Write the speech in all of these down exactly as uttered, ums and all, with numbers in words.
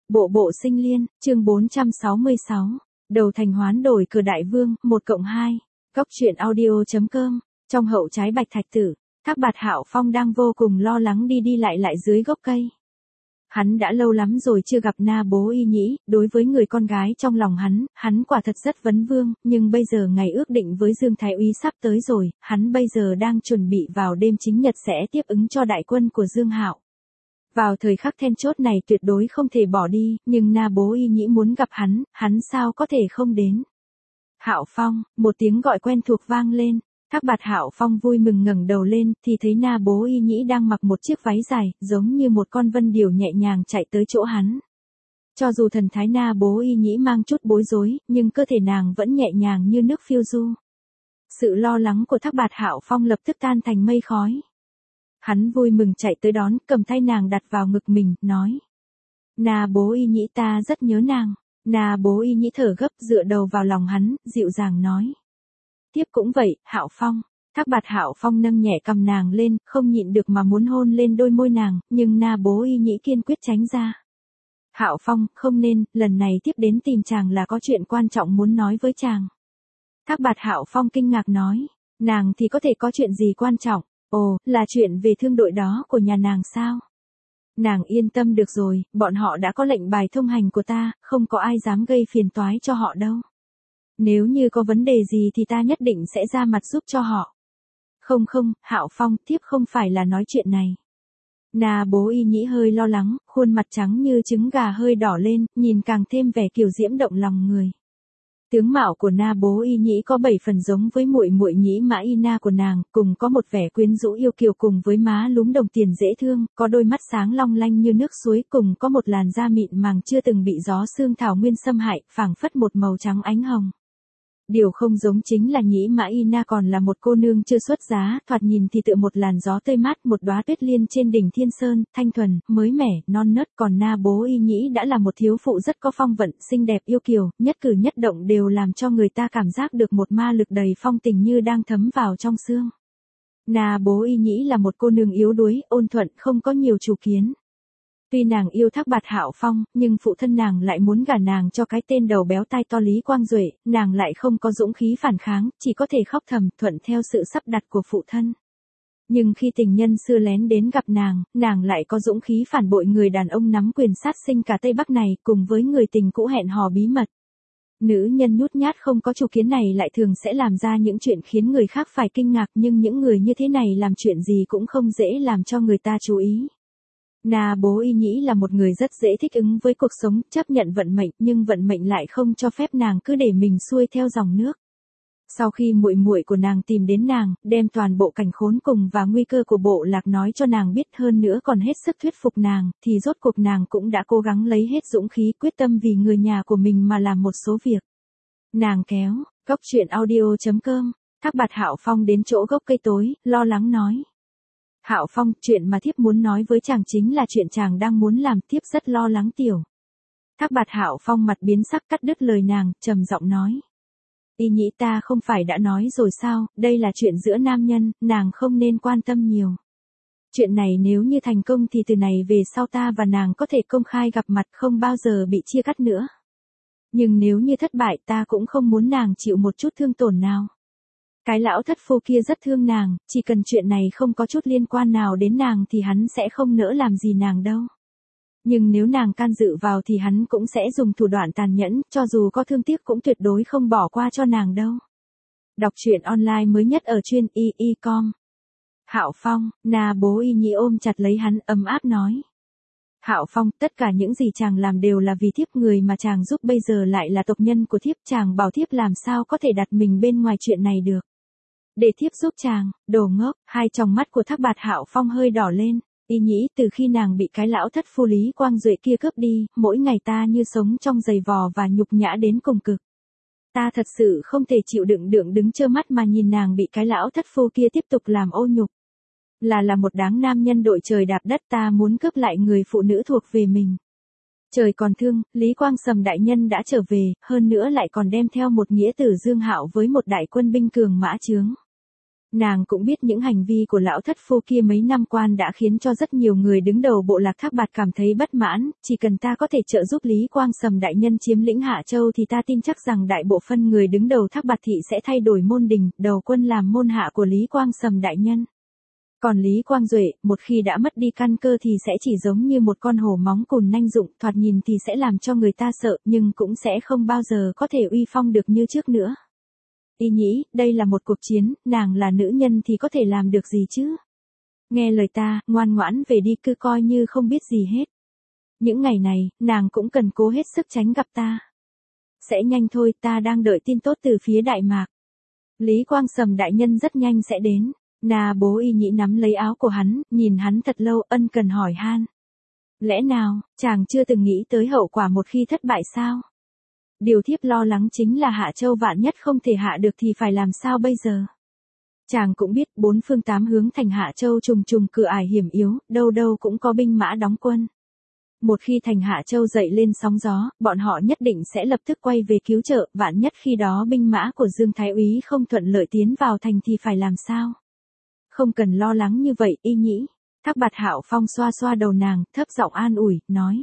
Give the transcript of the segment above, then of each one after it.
Bộ bộ sinh liên, chương bốn trăm sáu mươi sáu. Đầu thành hoán đổi cửa đại vương, một cộng hai. Góc truyện audio.com. Trong hậu trái bạch thạch tử, Thác Bạt Hạo Phong đang vô cùng lo lắng đi đi lại lại dưới gốc cây. Hắn đã lâu lắm rồi chưa gặp Na Bố Y Nhĩ, đối với người con gái trong lòng hắn, hắn quả thật rất vấn vương, nhưng bây giờ ngày ước định với Dương Thái Úy sắp tới rồi, hắn bây giờ đang chuẩn bị vào đêm chính nhật sẽ tiếp ứng cho đại quân của Dương Hạo. Vào thời khắc then chốt này tuyệt đối không thể bỏ đi, nhưng Na Bố Y Nhĩ muốn gặp hắn, hắn sao có thể không đến. Hạo Phong, một tiếng gọi quen thuộc vang lên. Thác Bạt Hạo Phong vui mừng ngẩng đầu lên, thì thấy Na Bố Y Nhĩ đang mặc một chiếc váy dài, giống như một con vân điểu nhẹ nhàng chạy tới chỗ hắn. Cho dù thần thái Na Bố Y Nhĩ mang chút bối rối, nhưng cơ thể nàng vẫn nhẹ nhàng như nước phiêu du. Sự lo lắng của Thác Bạt Hạo Phong lập tức tan thành mây khói. Hắn vui mừng chạy tới đón, cầm tay nàng đặt vào ngực mình, nói: Na Bố Y Nhĩ, ta rất nhớ nàng. Na Bố Y Nhĩ thở gấp, dựa đầu vào lòng hắn, dịu dàng nói: Tiếp cũng vậy, Hạo Phong. Thác Bạt Hạo Phong nâng nhẹ cầm nàng lên, không nhịn được mà muốn hôn lên đôi môi nàng, nhưng Na Bố Y Nhĩ kiên quyết tránh ra. Hạo Phong, không nên, lần này tiếp đến tìm chàng là có chuyện quan trọng muốn nói với chàng. Thác Bạt Hạo Phong kinh ngạc nói: Nàng thì có thể có chuyện gì quan trọng? Ồ, là chuyện về thương đội đó của nhà nàng sao? Nàng yên tâm được rồi, bọn họ đã có lệnh bài thông hành của ta, không có ai dám gây phiền toái cho họ đâu. Nếu như có vấn đề gì thì ta nhất định sẽ ra mặt giúp cho họ. Không không, Hạo Phong, tiếp không phải là nói chuyện này. Na Bố Y Nhĩ hơi lo lắng, khuôn mặt trắng như trứng gà hơi đỏ lên, nhìn càng thêm vẻ kiều diễm động lòng người. Tướng mạo của Na Bố Y Nhĩ có bảy phần giống với muội muội Nhĩ Mã Y Na của nàng, cùng có một vẻ quyến rũ yêu kiều cùng với má lúm đồng tiền dễ thương, có đôi mắt sáng long lanh như nước suối, cùng có một làn da mịn màng chưa từng bị gió sương thảo nguyên xâm hại, phảng phất một màu trắng ánh hồng. Điều không giống chính là Nhĩ Mã Y Na còn là một cô nương chưa xuất giá, thoạt nhìn thì tựa một làn gió tươi mát, một đóa tuyết liên trên đỉnh Thiên Sơn, thanh thuần, mới mẻ, non nớt, còn Na Bố Y Nhĩ đã là một thiếu phụ rất có phong vận, xinh đẹp yêu kiều, nhất cử nhất động đều làm cho người ta cảm giác được một ma lực đầy phong tình như đang thấm vào trong xương. Na Bố Y Nhĩ là một cô nương yếu đuối, ôn thuận, không có nhiều chủ kiến. Tuy nàng yêu Thác Bạt Hạo Phong, nhưng phụ thân nàng lại muốn gả nàng cho cái tên đầu béo tai to Lý Quang Duệ, nàng lại không có dũng khí phản kháng, chỉ có thể khóc thầm, thuận theo sự sắp đặt của phụ thân. Nhưng khi tình nhân xưa lén đến gặp nàng, nàng lại có dũng khí phản bội người đàn ông nắm quyền sát sinh cả Tây Bắc này, cùng với người tình cũ hẹn hò bí mật. Nữ nhân nhút nhát không có chủ kiến này lại thường sẽ làm ra những chuyện khiến người khác phải kinh ngạc, nhưng những người như thế này làm chuyện gì cũng không dễ làm cho người ta chú ý. Na Bố Y Nhĩ là một người rất dễ thích ứng với cuộc sống, chấp nhận vận mệnh, nhưng vận mệnh lại không cho phép nàng cứ để mình xuôi theo dòng nước. Sau khi muội muội của nàng tìm đến nàng, đem toàn bộ cảnh khốn cùng và nguy cơ của bộ lạc nói cho nàng biết, hơn nữa còn hết sức thuyết phục nàng, thì rốt cuộc nàng cũng đã cố gắng lấy hết dũng khí, quyết tâm vì người nhà của mình mà làm một số việc. Nàng kéo, góc truyện audio.com, Thác Bạt Hạo Phong đến chỗ gốc cây tối, lo lắng nói: Hạo Phong, chuyện mà thiếp muốn nói với chàng chính là chuyện chàng đang muốn làm, thiếp rất lo lắng tiểu. Thác Bạt Hạo Phong mặt biến sắc cắt đứt lời nàng, trầm giọng nói: Y Nhĩ, ta không phải đã nói rồi sao, đây là chuyện giữa nam nhân, nàng không nên quan tâm nhiều. Chuyện này nếu như thành công thì từ này về sau ta và nàng có thể công khai gặp mặt, không bao giờ bị chia cắt nữa. Nhưng nếu như thất bại, ta cũng không muốn nàng chịu một chút thương tổn nào. Cái lão thất phu kia rất thương nàng, chỉ cần chuyện này không có chút liên quan nào đến nàng thì hắn sẽ không nỡ làm gì nàng đâu. Nhưng nếu nàng can dự vào thì hắn cũng sẽ dùng thủ đoạn tàn nhẫn, cho dù có thương tiếc cũng tuyệt đối không bỏ qua cho nàng đâu. Đọc truyện online mới nhất ở chuyên y y chấm com. Hạo Phong, Na Bố Y Nhĩ ôm chặt lấy hắn, ấm áp nói: Hạo Phong, tất cả những gì chàng làm đều là vì thiếp, người mà chàng giúp bây giờ lại là tộc nhân của thiếp, chàng bảo thiếp làm sao có thể đặt mình bên ngoài chuyện này được. Để thiếp giúp chàng, đồ ngốc. Hai tròng mắt của Thác Bạt Hạo Phong hơi đỏ lên. Y Nhĩ, từ khi nàng bị cái lão thất phu Lý Quang Duệ kia cướp đi, mỗi ngày ta như sống trong giày vò và nhục nhã đến cùng cực. Ta thật sự không thể chịu đựng đựng đứng trơ mắt mà nhìn nàng bị cái lão thất phu kia tiếp tục làm ô nhục. Là là một đáng nam nhân đội trời đạp đất, ta muốn cướp lại người phụ nữ thuộc về mình. Trời còn thương, Lý Quang Sầm đại nhân đã trở về, hơn nữa lại còn đem theo một nghĩa tử Dương Hạo với một đại quân binh cường mã chướng. Nàng cũng biết những hành vi của lão thất phu kia mấy năm quan đã khiến cho rất nhiều người đứng đầu bộ lạc Thác Bạt cảm thấy bất mãn, chỉ cần ta có thể trợ giúp Lý Quang Sầm đại nhân chiếm lĩnh Hạ Châu thì ta tin chắc rằng đại bộ phân người đứng đầu Thác Bạt thị sẽ thay đổi môn đình, đầu quân làm môn hạ của Lý Quang Sầm đại nhân. Còn Lý Quang Duệ, một khi đã mất đi căn cơ thì sẽ chỉ giống như một con hổ móng cùn nanh dụng, thoạt nhìn thì sẽ làm cho người ta sợ, nhưng cũng sẽ không bao giờ có thể uy phong được như trước nữa. Y nhĩ, đây là một cuộc chiến, nàng là nữ nhân thì có thể làm được gì chứ? Nghe lời ta, ngoan ngoãn về đi, cứ coi như không biết gì hết. Những ngày này, nàng cũng cần cố hết sức tránh gặp ta. Sẽ nhanh thôi, ta đang đợi tin tốt từ phía Đại Mạc. Lý Quang Sầm đại nhân rất nhanh sẽ đến. Na Bố Y nhĩ nắm lấy áo của hắn, nhìn hắn thật lâu, ân cần hỏi han. Lẽ nào, chàng chưa từng nghĩ tới hậu quả một khi thất bại sao? Điều thiếp lo lắng chính là Hạ Châu vạn nhất không thể hạ được thì phải làm sao bây giờ? Chàng cũng biết bốn phương tám hướng thành Hạ Châu trùng trùng cửa ải hiểm yếu, đâu đâu cũng có binh mã đóng quân. Một khi thành Hạ Châu dậy lên sóng gió, bọn họ nhất định sẽ lập tức quay về cứu trợ, vạn nhất khi đó binh mã của Dương Thái Úy không thuận lợi tiến vào thành thì phải làm sao? Không cần lo lắng như vậy, Y nhĩ. Thác Bạt Hạo Phong xoa xoa đầu nàng, thấp giọng an ủi, nói.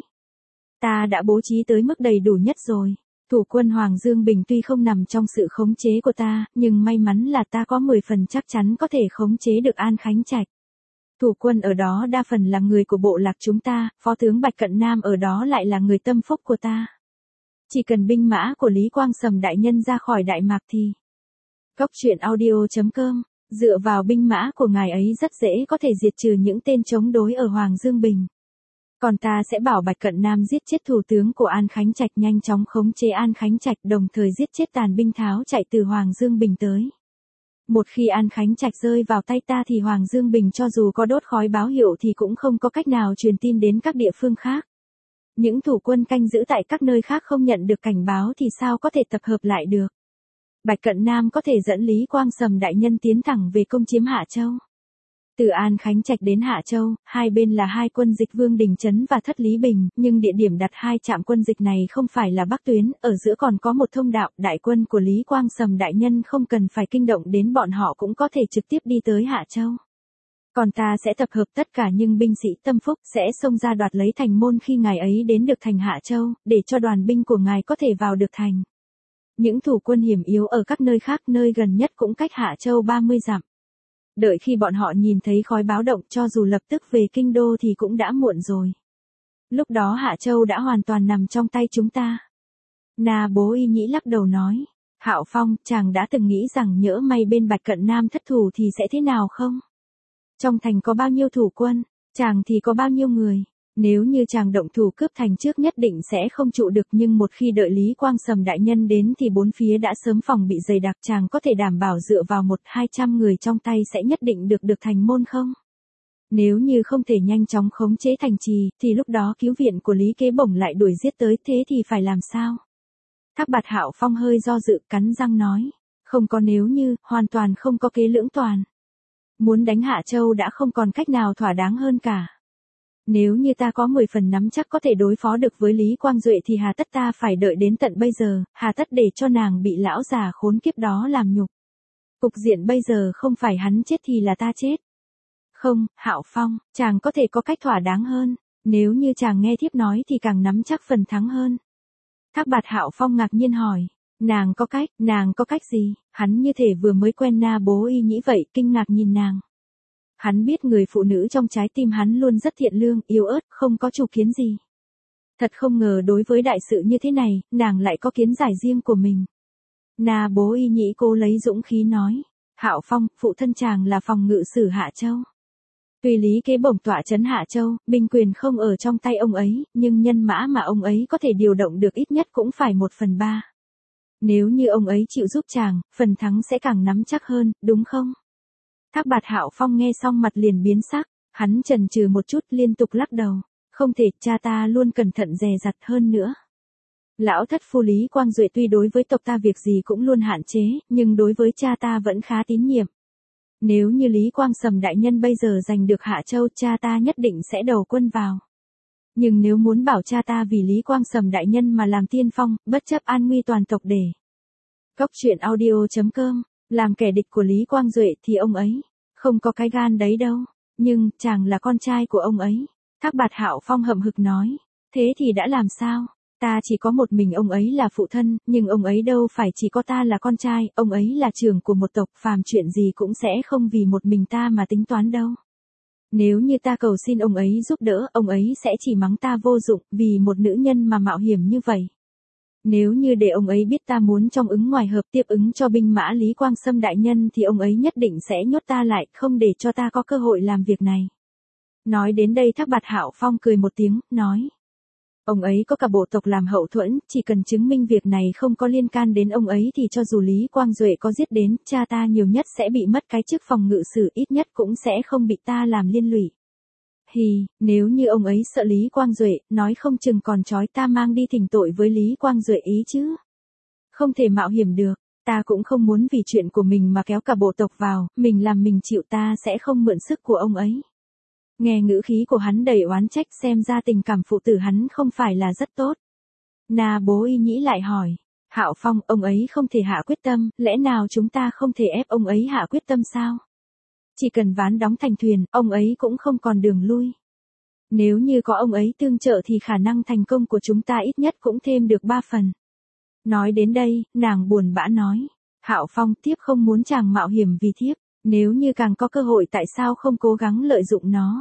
Ta đã bố trí tới mức đầy đủ nhất rồi. Thủ quân Hoàng Dương Bình tuy không nằm trong sự khống chế của ta, nhưng may mắn là ta có mười phần chắc chắn có thể khống chế được An Khánh Trạch. Thủ quân ở đó đa phần là người của bộ lạc chúng ta, phó tướng Bạch Cận Nam ở đó lại là người tâm phúc của ta. Chỉ cần binh mã của Lý Quang Sầm đại nhân ra khỏi Đại Mạc thì. Cốc truyện audio chấm com, dựa vào binh mã của ngài ấy rất dễ có thể diệt trừ những tên chống đối ở Hoàng Dương Bình. Còn ta sẽ bảo Bạch Cận Nam giết chết thủ tướng của An Khánh Trạch, nhanh chóng khống chế An Khánh Trạch, đồng thời giết chết tàn binh tháo chạy từ Hoàng Dương Bình tới. Một khi An Khánh Trạch rơi vào tay ta thì Hoàng Dương Bình cho dù có đốt khói báo hiệu thì cũng không có cách nào truyền tin đến các địa phương khác. Những thủ quân canh giữ tại các nơi khác không nhận được cảnh báo thì sao có thể tập hợp lại được. Bạch Cận Nam có thể dẫn Lý Quang Sầm đại nhân tiến thẳng về công chiếm Hạ Châu. Từ An Khánh Trạch đến Hạ Châu, hai bên là hai quân dịch Vương Đình Trấn và Thất Lý Bình, nhưng địa điểm đặt hai trạm quân dịch này không phải là Bắc tuyến, ở giữa còn có một thông đạo, đại quân của Lý Quang Sầm đại nhân không cần phải kinh động đến bọn họ cũng có thể trực tiếp đi tới Hạ Châu. Còn ta sẽ tập hợp tất cả những binh sĩ tâm phúc sẽ xông ra đoạt lấy thành môn khi ngài ấy đến được thành Hạ Châu, để cho đoàn binh của ngài có thể vào được thành. Những thủ quân hiểm yếu ở các nơi khác, nơi gần nhất cũng cách Hạ Châu ba mươi dặm. Đợi khi bọn họ nhìn thấy khói báo động, cho dù lập tức về kinh đô thì cũng đã muộn rồi. Lúc đó Hạ Châu đã hoàn toàn nằm trong tay chúng ta. Na Bố Y nhĩ lắc đầu nói. Hạo Phong, chàng đã từng nghĩ rằng nhỡ may bên Bạch Cận Nam thất thủ thì sẽ thế nào không? Trong thành có bao nhiêu thủ quân, chàng thì có bao nhiêu người? Nếu như chàng động thủ cướp thành trước nhất định sẽ không trụ được, nhưng một khi đợi Lý Quang Sầm đại nhân đến thì bốn phía đã sớm phòng bị dày đặc, chàng có thể đảm bảo dựa vào một hai trăm người trong tay sẽ nhất định được được thành môn không? Nếu như không thể nhanh chóng khống chế thành trì, thì lúc đó cứu viện của Lý Kế Bổng lại đuổi giết tới, thế thì phải làm sao? Thác Bạt Hạo Phong hơi do dự, cắn răng nói, không có nếu như, hoàn toàn không có kế lưỡng toàn. Muốn đánh Hạ Châu đã không còn cách nào thỏa đáng hơn cả. Nếu như ta có mười phần nắm chắc có thể đối phó được với Lý Quang Duệ thì hà tất ta phải đợi đến tận bây giờ, hà tất để cho nàng bị lão già khốn kiếp đó làm nhục. Cục diện bây giờ không phải hắn chết thì là ta chết. Không, Hạo Phong, chàng có thể có cách thỏa đáng hơn, nếu như chàng nghe thiếp nói thì càng nắm chắc phần thắng hơn. Thác Bạt Hạo Phong ngạc nhiên hỏi, nàng có cách, nàng có cách gì? Hắn như thể vừa mới quen Na Bố Y nhĩ vậy, kinh ngạc nhìn nàng. Hắn biết người phụ nữ trong trái tim hắn luôn rất thiện lương, yếu ớt, không có chủ kiến gì. Thật không ngờ đối với đại sự như thế này, nàng lại có kiến giải riêng của mình. Na Bố Y nhĩ cố lấy dũng khí nói, Hạo Phong, phụ thân chàng là phòng ngự sử Hạ Châu. Tuy Lý Kế Bổng tọa trấn Hạ Châu, binh quyền không ở trong tay ông ấy, nhưng nhân mã mà ông ấy có thể điều động được ít nhất cũng phải một phần ba. Nếu như ông ấy chịu giúp chàng, phần thắng sẽ càng nắm chắc hơn, đúng không? Thác Bạt Hạo Phong nghe xong mặt liền biến sắc, hắn chần chừ một chút liên tục lắc đầu, không thể, cha ta luôn cẩn thận dè dặt hơn nữa. Lão thất phu Lý Quang Duệ tuy đối với tộc ta việc gì cũng luôn hạn chế, nhưng đối với cha ta vẫn khá tín nhiệm. Nếu như Lý Quang Sầm đại nhân bây giờ giành được Hạ Châu, cha ta nhất định sẽ đầu quân vào. Nhưng nếu muốn bảo cha ta vì Lý Quang Sầm đại nhân mà làm tiên phong, bất chấp an nguy toàn tộc để. Cốc truyện audio chấm com Làm kẻ địch của Lý Quang Duệ thì ông ấy không có cái gan đấy đâu, nhưng chàng là con trai của ông ấy. Thác Bạt Hạo Phong hậm hực nói, thế thì đã làm sao? Ta chỉ có một mình ông ấy là phụ thân, nhưng ông ấy đâu phải chỉ có ta là con trai, ông ấy là trưởng của một tộc, phàm chuyện gì cũng sẽ không vì một mình ta mà tính toán đâu. Nếu như ta cầu xin ông ấy giúp đỡ, ông ấy sẽ chỉ mắng ta vô dụng, vì một nữ nhân mà mạo hiểm như vậy. Nếu như để ông ấy biết ta muốn trong ứng ngoài hợp tiếp ứng cho binh mã Lý Quang Sâm đại nhân thì ông ấy nhất định sẽ nhốt ta lại, không để cho ta có cơ hội làm việc này. Nói đến đây Thác Bạt Hạo Phong cười một tiếng, nói. Ông ấy có cả bộ tộc làm hậu thuẫn, chỉ cần chứng minh việc này không có liên can đến ông ấy thì cho dù Lý Quang Duệ có giết đến, cha ta nhiều nhất sẽ bị mất cái chức phòng ngự sử, ít nhất cũng sẽ không bị ta làm liên lụy. Hì, nếu như ông ấy sợ Lý Quang Duệ, nói không chừng còn trói ta mang đi thỉnh tội với Lý Quang Duệ ý chứ. Không thể mạo hiểm được, ta cũng không muốn vì chuyện của mình mà kéo cả bộ tộc vào, mình làm mình chịu, ta sẽ không mượn sức của ông ấy. Nghe ngữ khí của hắn đầy oán trách, xem ra tình cảm phụ tử hắn không phải là rất tốt. Na Bố Y Nhĩ lại hỏi, Hạo Phong, ông ấy không thể hạ quyết tâm, lẽ nào chúng ta không thể ép ông ấy hạ quyết tâm sao? Chỉ cần ván đóng thành thuyền, ông ấy cũng không còn đường lui. Nếu như có ông ấy tương trợ thì khả năng thành công của chúng ta ít nhất cũng thêm được ba phần. Nói đến đây, nàng buồn bã nói, Hạo Phong, tiếp không muốn chàng mạo hiểm vì thiếp, nếu như càng có cơ hội tại sao không cố gắng lợi dụng nó.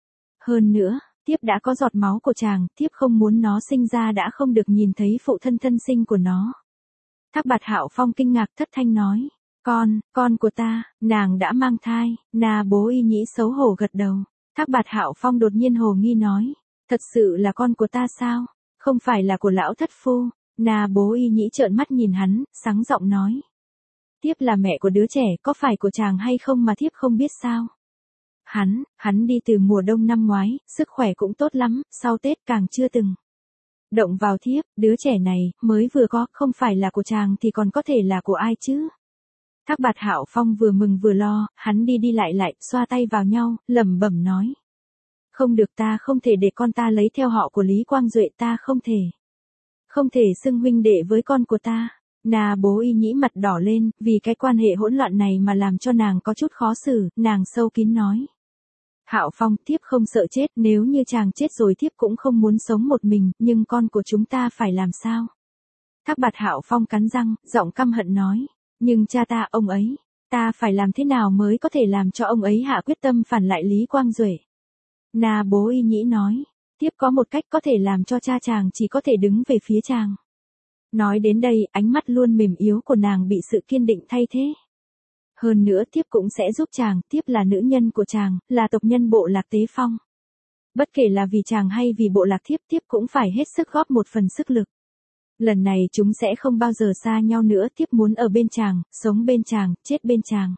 Hơn nữa, tiếp đã có giọt máu của chàng, tiếp không muốn nó sinh ra đã không được nhìn thấy phụ thân thân sinh của nó. Thác Bạt Hạo Phong kinh ngạc thất thanh nói, con, con của ta, nàng đã mang thai. Na Bố Y Nhĩ xấu hổ gật đầu. Thác Bạt Hạo Phong đột nhiên hồ nghi nói, thật sự là con của ta sao? Không phải là của lão thất phu. Na Bố Y Nhĩ trợn mắt nhìn hắn, sáng giọng nói, tiếp là mẹ của đứa trẻ, có phải của chàng hay không mà thiếp không biết sao? Hắn, hắn đi từ mùa đông năm ngoái, sức khỏe cũng tốt lắm, sau Tết càng chưa từng động vào thiếp, đứa trẻ này, mới vừa có, không phải là của chàng thì còn có thể là của ai chứ? Thác Bạt Hạo Phong vừa mừng vừa lo, hắn đi đi lại lại, xoa tay vào nhau, lẩm bẩm nói. Không được, ta không thể để con ta lấy theo họ của Lý Quang Duệ, ta không thể. Không thể xưng huynh đệ với con của ta. Na Bố Y Nhĩ mặt đỏ lên, vì cái quan hệ hỗn loạn này mà làm cho nàng có chút khó xử, nàng sâu kín nói. Hạo Phong, thiếp không sợ chết, nếu như chàng chết rồi thiếp cũng không muốn sống một mình, nhưng con của chúng ta phải làm sao? Thác Bạt Hạo Phong cắn răng, giọng căm hận nói, nhưng cha ta, ông ấy, ta phải làm thế nào mới có thể làm cho ông ấy hạ quyết tâm phản lại Lý Quang Duệ? Na Bố Y Nhĩ nói, tiếp có một cách có thể làm cho cha chàng chỉ có thể đứng về phía chàng. Nói đến đây, ánh mắt luôn mềm yếu của nàng bị sự kiên định thay thế. Hơn nữa tiếp cũng sẽ giúp chàng, tiếp là nữ nhân của chàng, là tộc nhân bộ lạc Tế Phong. Bất kể là vì chàng hay vì bộ lạc thiếp, tiếp cũng phải hết sức góp một phần sức lực. Lần này chúng sẽ không bao giờ xa nhau nữa, tiếp muốn ở bên chàng, sống bên chàng, chết bên chàng.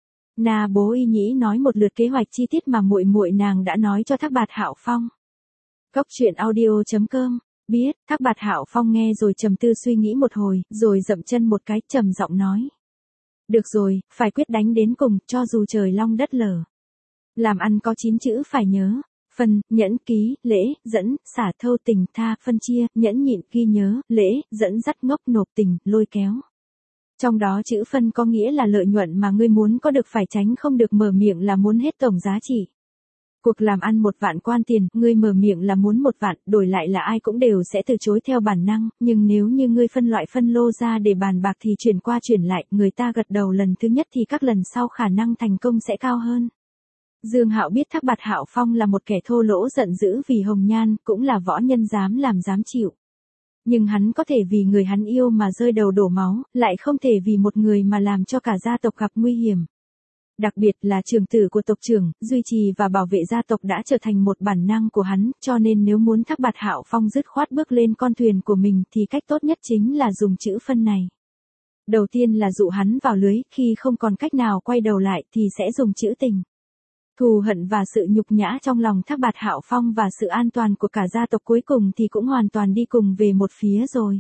Na Bố Y Nhĩ nói một lượt kế hoạch chi tiết mà muội muội nàng đã nói cho Thác Bạt Hạo Phong. Cốc truyện audio chấm com. Biết, Thác Bạt Hạo Phong nghe rồi trầm tư suy nghĩ một hồi, rồi dậm chân một cái, trầm giọng nói. Được rồi, phải quyết đánh đến cùng, cho dù trời long đất lở. Làm ăn có chín chữ phải nhớ. Phân, nhẫn, ký, lễ, dẫn, xả, thâu, tình, tha, phân chia, nhẫn nhịn, ghi nhớ, lễ, dẫn dắt, ngốc, nộp, tình, lôi kéo. Trong đó chữ phân có nghĩa là lợi nhuận mà ngươi muốn có được, phải tránh không được mở miệng là muốn hết tổng giá trị. Cuộc làm ăn một vạn quan tiền, ngươi mở miệng là muốn một vạn, đổi lại là ai cũng đều sẽ từ chối theo bản năng, nhưng nếu như ngươi phân loại phân lô ra để bàn bạc thì chuyển qua chuyển lại, người ta gật đầu lần thứ nhất thì các lần sau khả năng thành công sẽ cao hơn. Dương Hạo biết Thác Bạt Hạo Phong là một kẻ thô lỗ giận dữ vì hồng nhan, cũng là võ nhân dám làm dám chịu. Nhưng hắn có thể vì người hắn yêu mà rơi đầu đổ máu, lại không thể vì một người mà làm cho cả gia tộc gặp nguy hiểm. Đặc biệt là trưởng tử của tộc trưởng, duy trì và bảo vệ gia tộc đã trở thành một bản năng của hắn, cho nên nếu muốn Thác Bạt Hạo Phong dứt khoát bước lên con thuyền của mình thì cách tốt nhất chính là dùng chữ phân này. Đầu tiên là dụ hắn vào lưới, khi không còn cách nào quay đầu lại thì sẽ dùng chữ tình. Thù hận và sự nhục nhã trong lòng Thác Bạt Hạo Phong và sự an toàn của cả gia tộc cuối cùng thì cũng hoàn toàn đi cùng về một phía rồi.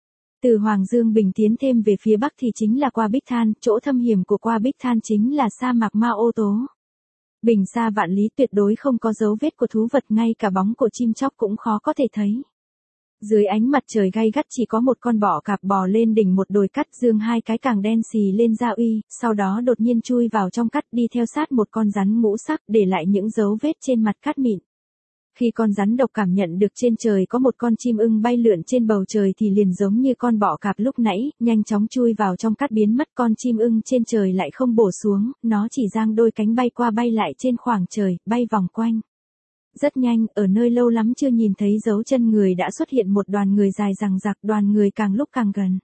Từ Hoàng Dương Bình tiến thêm về phía bắc thì chính là qua Bích Than, chỗ thâm hiểm của qua Bích Than chính là sa mạc Ma Ô Tố. Bình xa vạn lý tuyệt đối không có dấu vết của thú vật, ngay cả bóng của chim chóc cũng khó có thể thấy. Dưới ánh mặt trời gay gắt chỉ có một con bọ cạp bò lên đỉnh một đồi cắt, dương hai cái càng đen xì lên ra uy, sau đó đột nhiên chui vào trong cắt, đi theo sát một con rắn ngũ sắc, để lại những dấu vết trên mặt cát mịn. Khi con rắn độc cảm nhận được trên trời có một con chim ưng bay lượn trên bầu trời thì liền giống như con bọ cạp lúc nãy, nhanh chóng chui vào trong cát biến mất. Con chim ưng trên trời lại không bổ xuống, nó chỉ giang đôi cánh bay qua bay lại trên khoảng trời, bay vòng quanh. Rất nhanh, ở nơi lâu lắm chưa nhìn thấy dấu chân người đã xuất hiện một đoàn người dài dằng dặc, đoàn người càng lúc càng gần.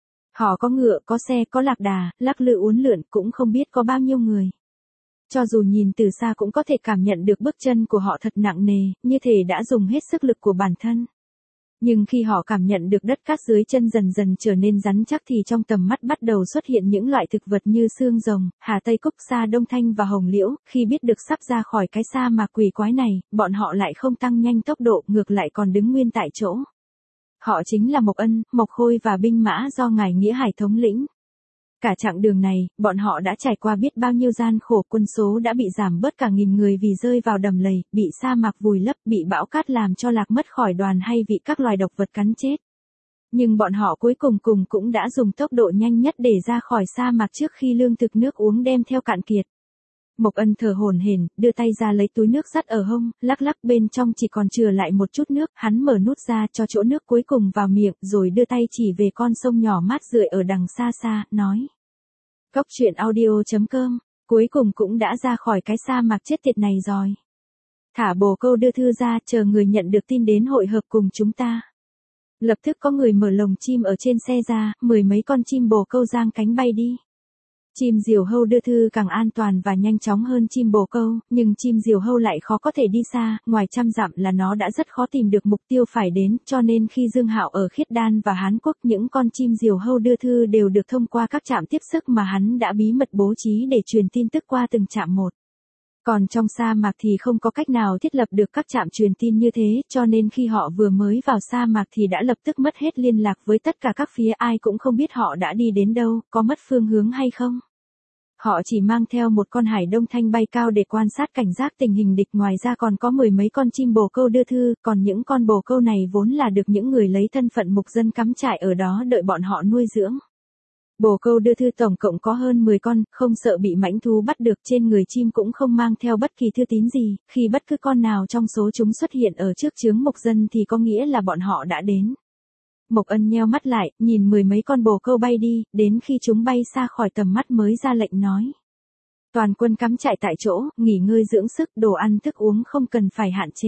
Họ có ngựa, có xe, có lạc đà, lắc lư uốn lượn, cũng không biết có bao nhiêu người. Cho dù nhìn từ xa cũng có thể cảm nhận được bước chân của họ thật nặng nề, như thể đã dùng hết sức lực của bản thân. Nhưng khi họ cảm nhận được đất cát dưới chân dần dần trở nên rắn chắc thì trong tầm mắt bắt đầu xuất hiện những loại thực vật như xương rồng, hà tây cúc, sa đông thanh và hồng liễu. Khi biết được sắp ra khỏi cái sa mạc quỷ quái này, bọn họ lại không tăng nhanh tốc độ, ngược lại còn đứng nguyên tại chỗ. Họ chính là Mộc Ân, Mộc Khôi và binh mã do ngài Nghĩa Hải thống lĩnh. Cả chặng đường này, bọn họ đã trải qua biết bao nhiêu gian khổ, quân số đã bị giảm bớt cả nghìn người vì rơi vào đầm lầy, bị sa mạc vùi lấp, bị bão cát làm cho lạc mất khỏi đoàn hay bị các loài độc vật cắn chết. Nhưng bọn họ cuối cùng cùng cũng đã dùng tốc độ nhanh nhất để ra khỏi sa mạc trước khi lương thực nước uống đem theo cạn kiệt. Mộc Ân thở hổn hển, đưa tay ra lấy túi nước dắt ở hông, lắc lắc bên trong chỉ còn chừa lại một chút nước, hắn mở nút ra cho chỗ nước cuối cùng vào miệng, rồi đưa tay chỉ về con sông nhỏ mát rượi ở đằng xa xa, nói. Cốc truyện audio chấm com, cuối cùng cũng đã ra khỏi cái sa mạc chết tiệt này rồi. Thả bồ câu đưa thư ra, chờ người nhận được tin đến hội hợp cùng chúng ta. Lập tức có người mở lồng chim ở trên xe ra, mười mấy con chim bồ câu giang cánh bay đi. Chim diều hâu đưa thư càng an toàn và nhanh chóng hơn chim bồ câu, nhưng chim diều hâu lại khó có thể đi xa, ngoài trăm dặm là nó đã rất khó tìm được mục tiêu phải đến, cho nên khi Dương Hạo ở Khiết Đan và Hán Quốc, những con chim diều hâu đưa thư đều được thông qua các trạm tiếp sức mà hắn đã bí mật bố trí để truyền tin tức qua từng trạm một. Còn trong sa mạc thì không có cách nào thiết lập được các trạm truyền tin như thế, cho nên khi họ vừa mới vào sa mạc thì đã lập tức mất hết liên lạc với tất cả các phía, ai cũng không biết họ đã đi đến đâu, có mất phương hướng hay không. Họ chỉ mang theo một con hải đông thanh bay cao để quan sát cảnh giác tình hình địch, ngoài ra còn có mười mấy con chim bồ câu đưa thư, còn những con bồ câu này vốn là được những người lấy thân phận mục dân cắm trại ở đó đợi bọn họ nuôi dưỡng. Bồ câu đưa thư tổng cộng có hơn mười con, không sợ bị mãnh thú bắt được, trên người chim cũng không mang theo bất kỳ thư tín gì, khi bất cứ con nào trong số chúng xuất hiện ở trước chướng mục dân thì có nghĩa là bọn họ đã đến. Mộc Ân nheo mắt lại, nhìn mười mấy con bồ câu bay đi, đến khi chúng bay xa khỏi tầm mắt mới ra lệnh nói. Toàn quân cắm trại tại chỗ, nghỉ ngơi dưỡng sức, đồ ăn thức uống không cần phải hạn chế.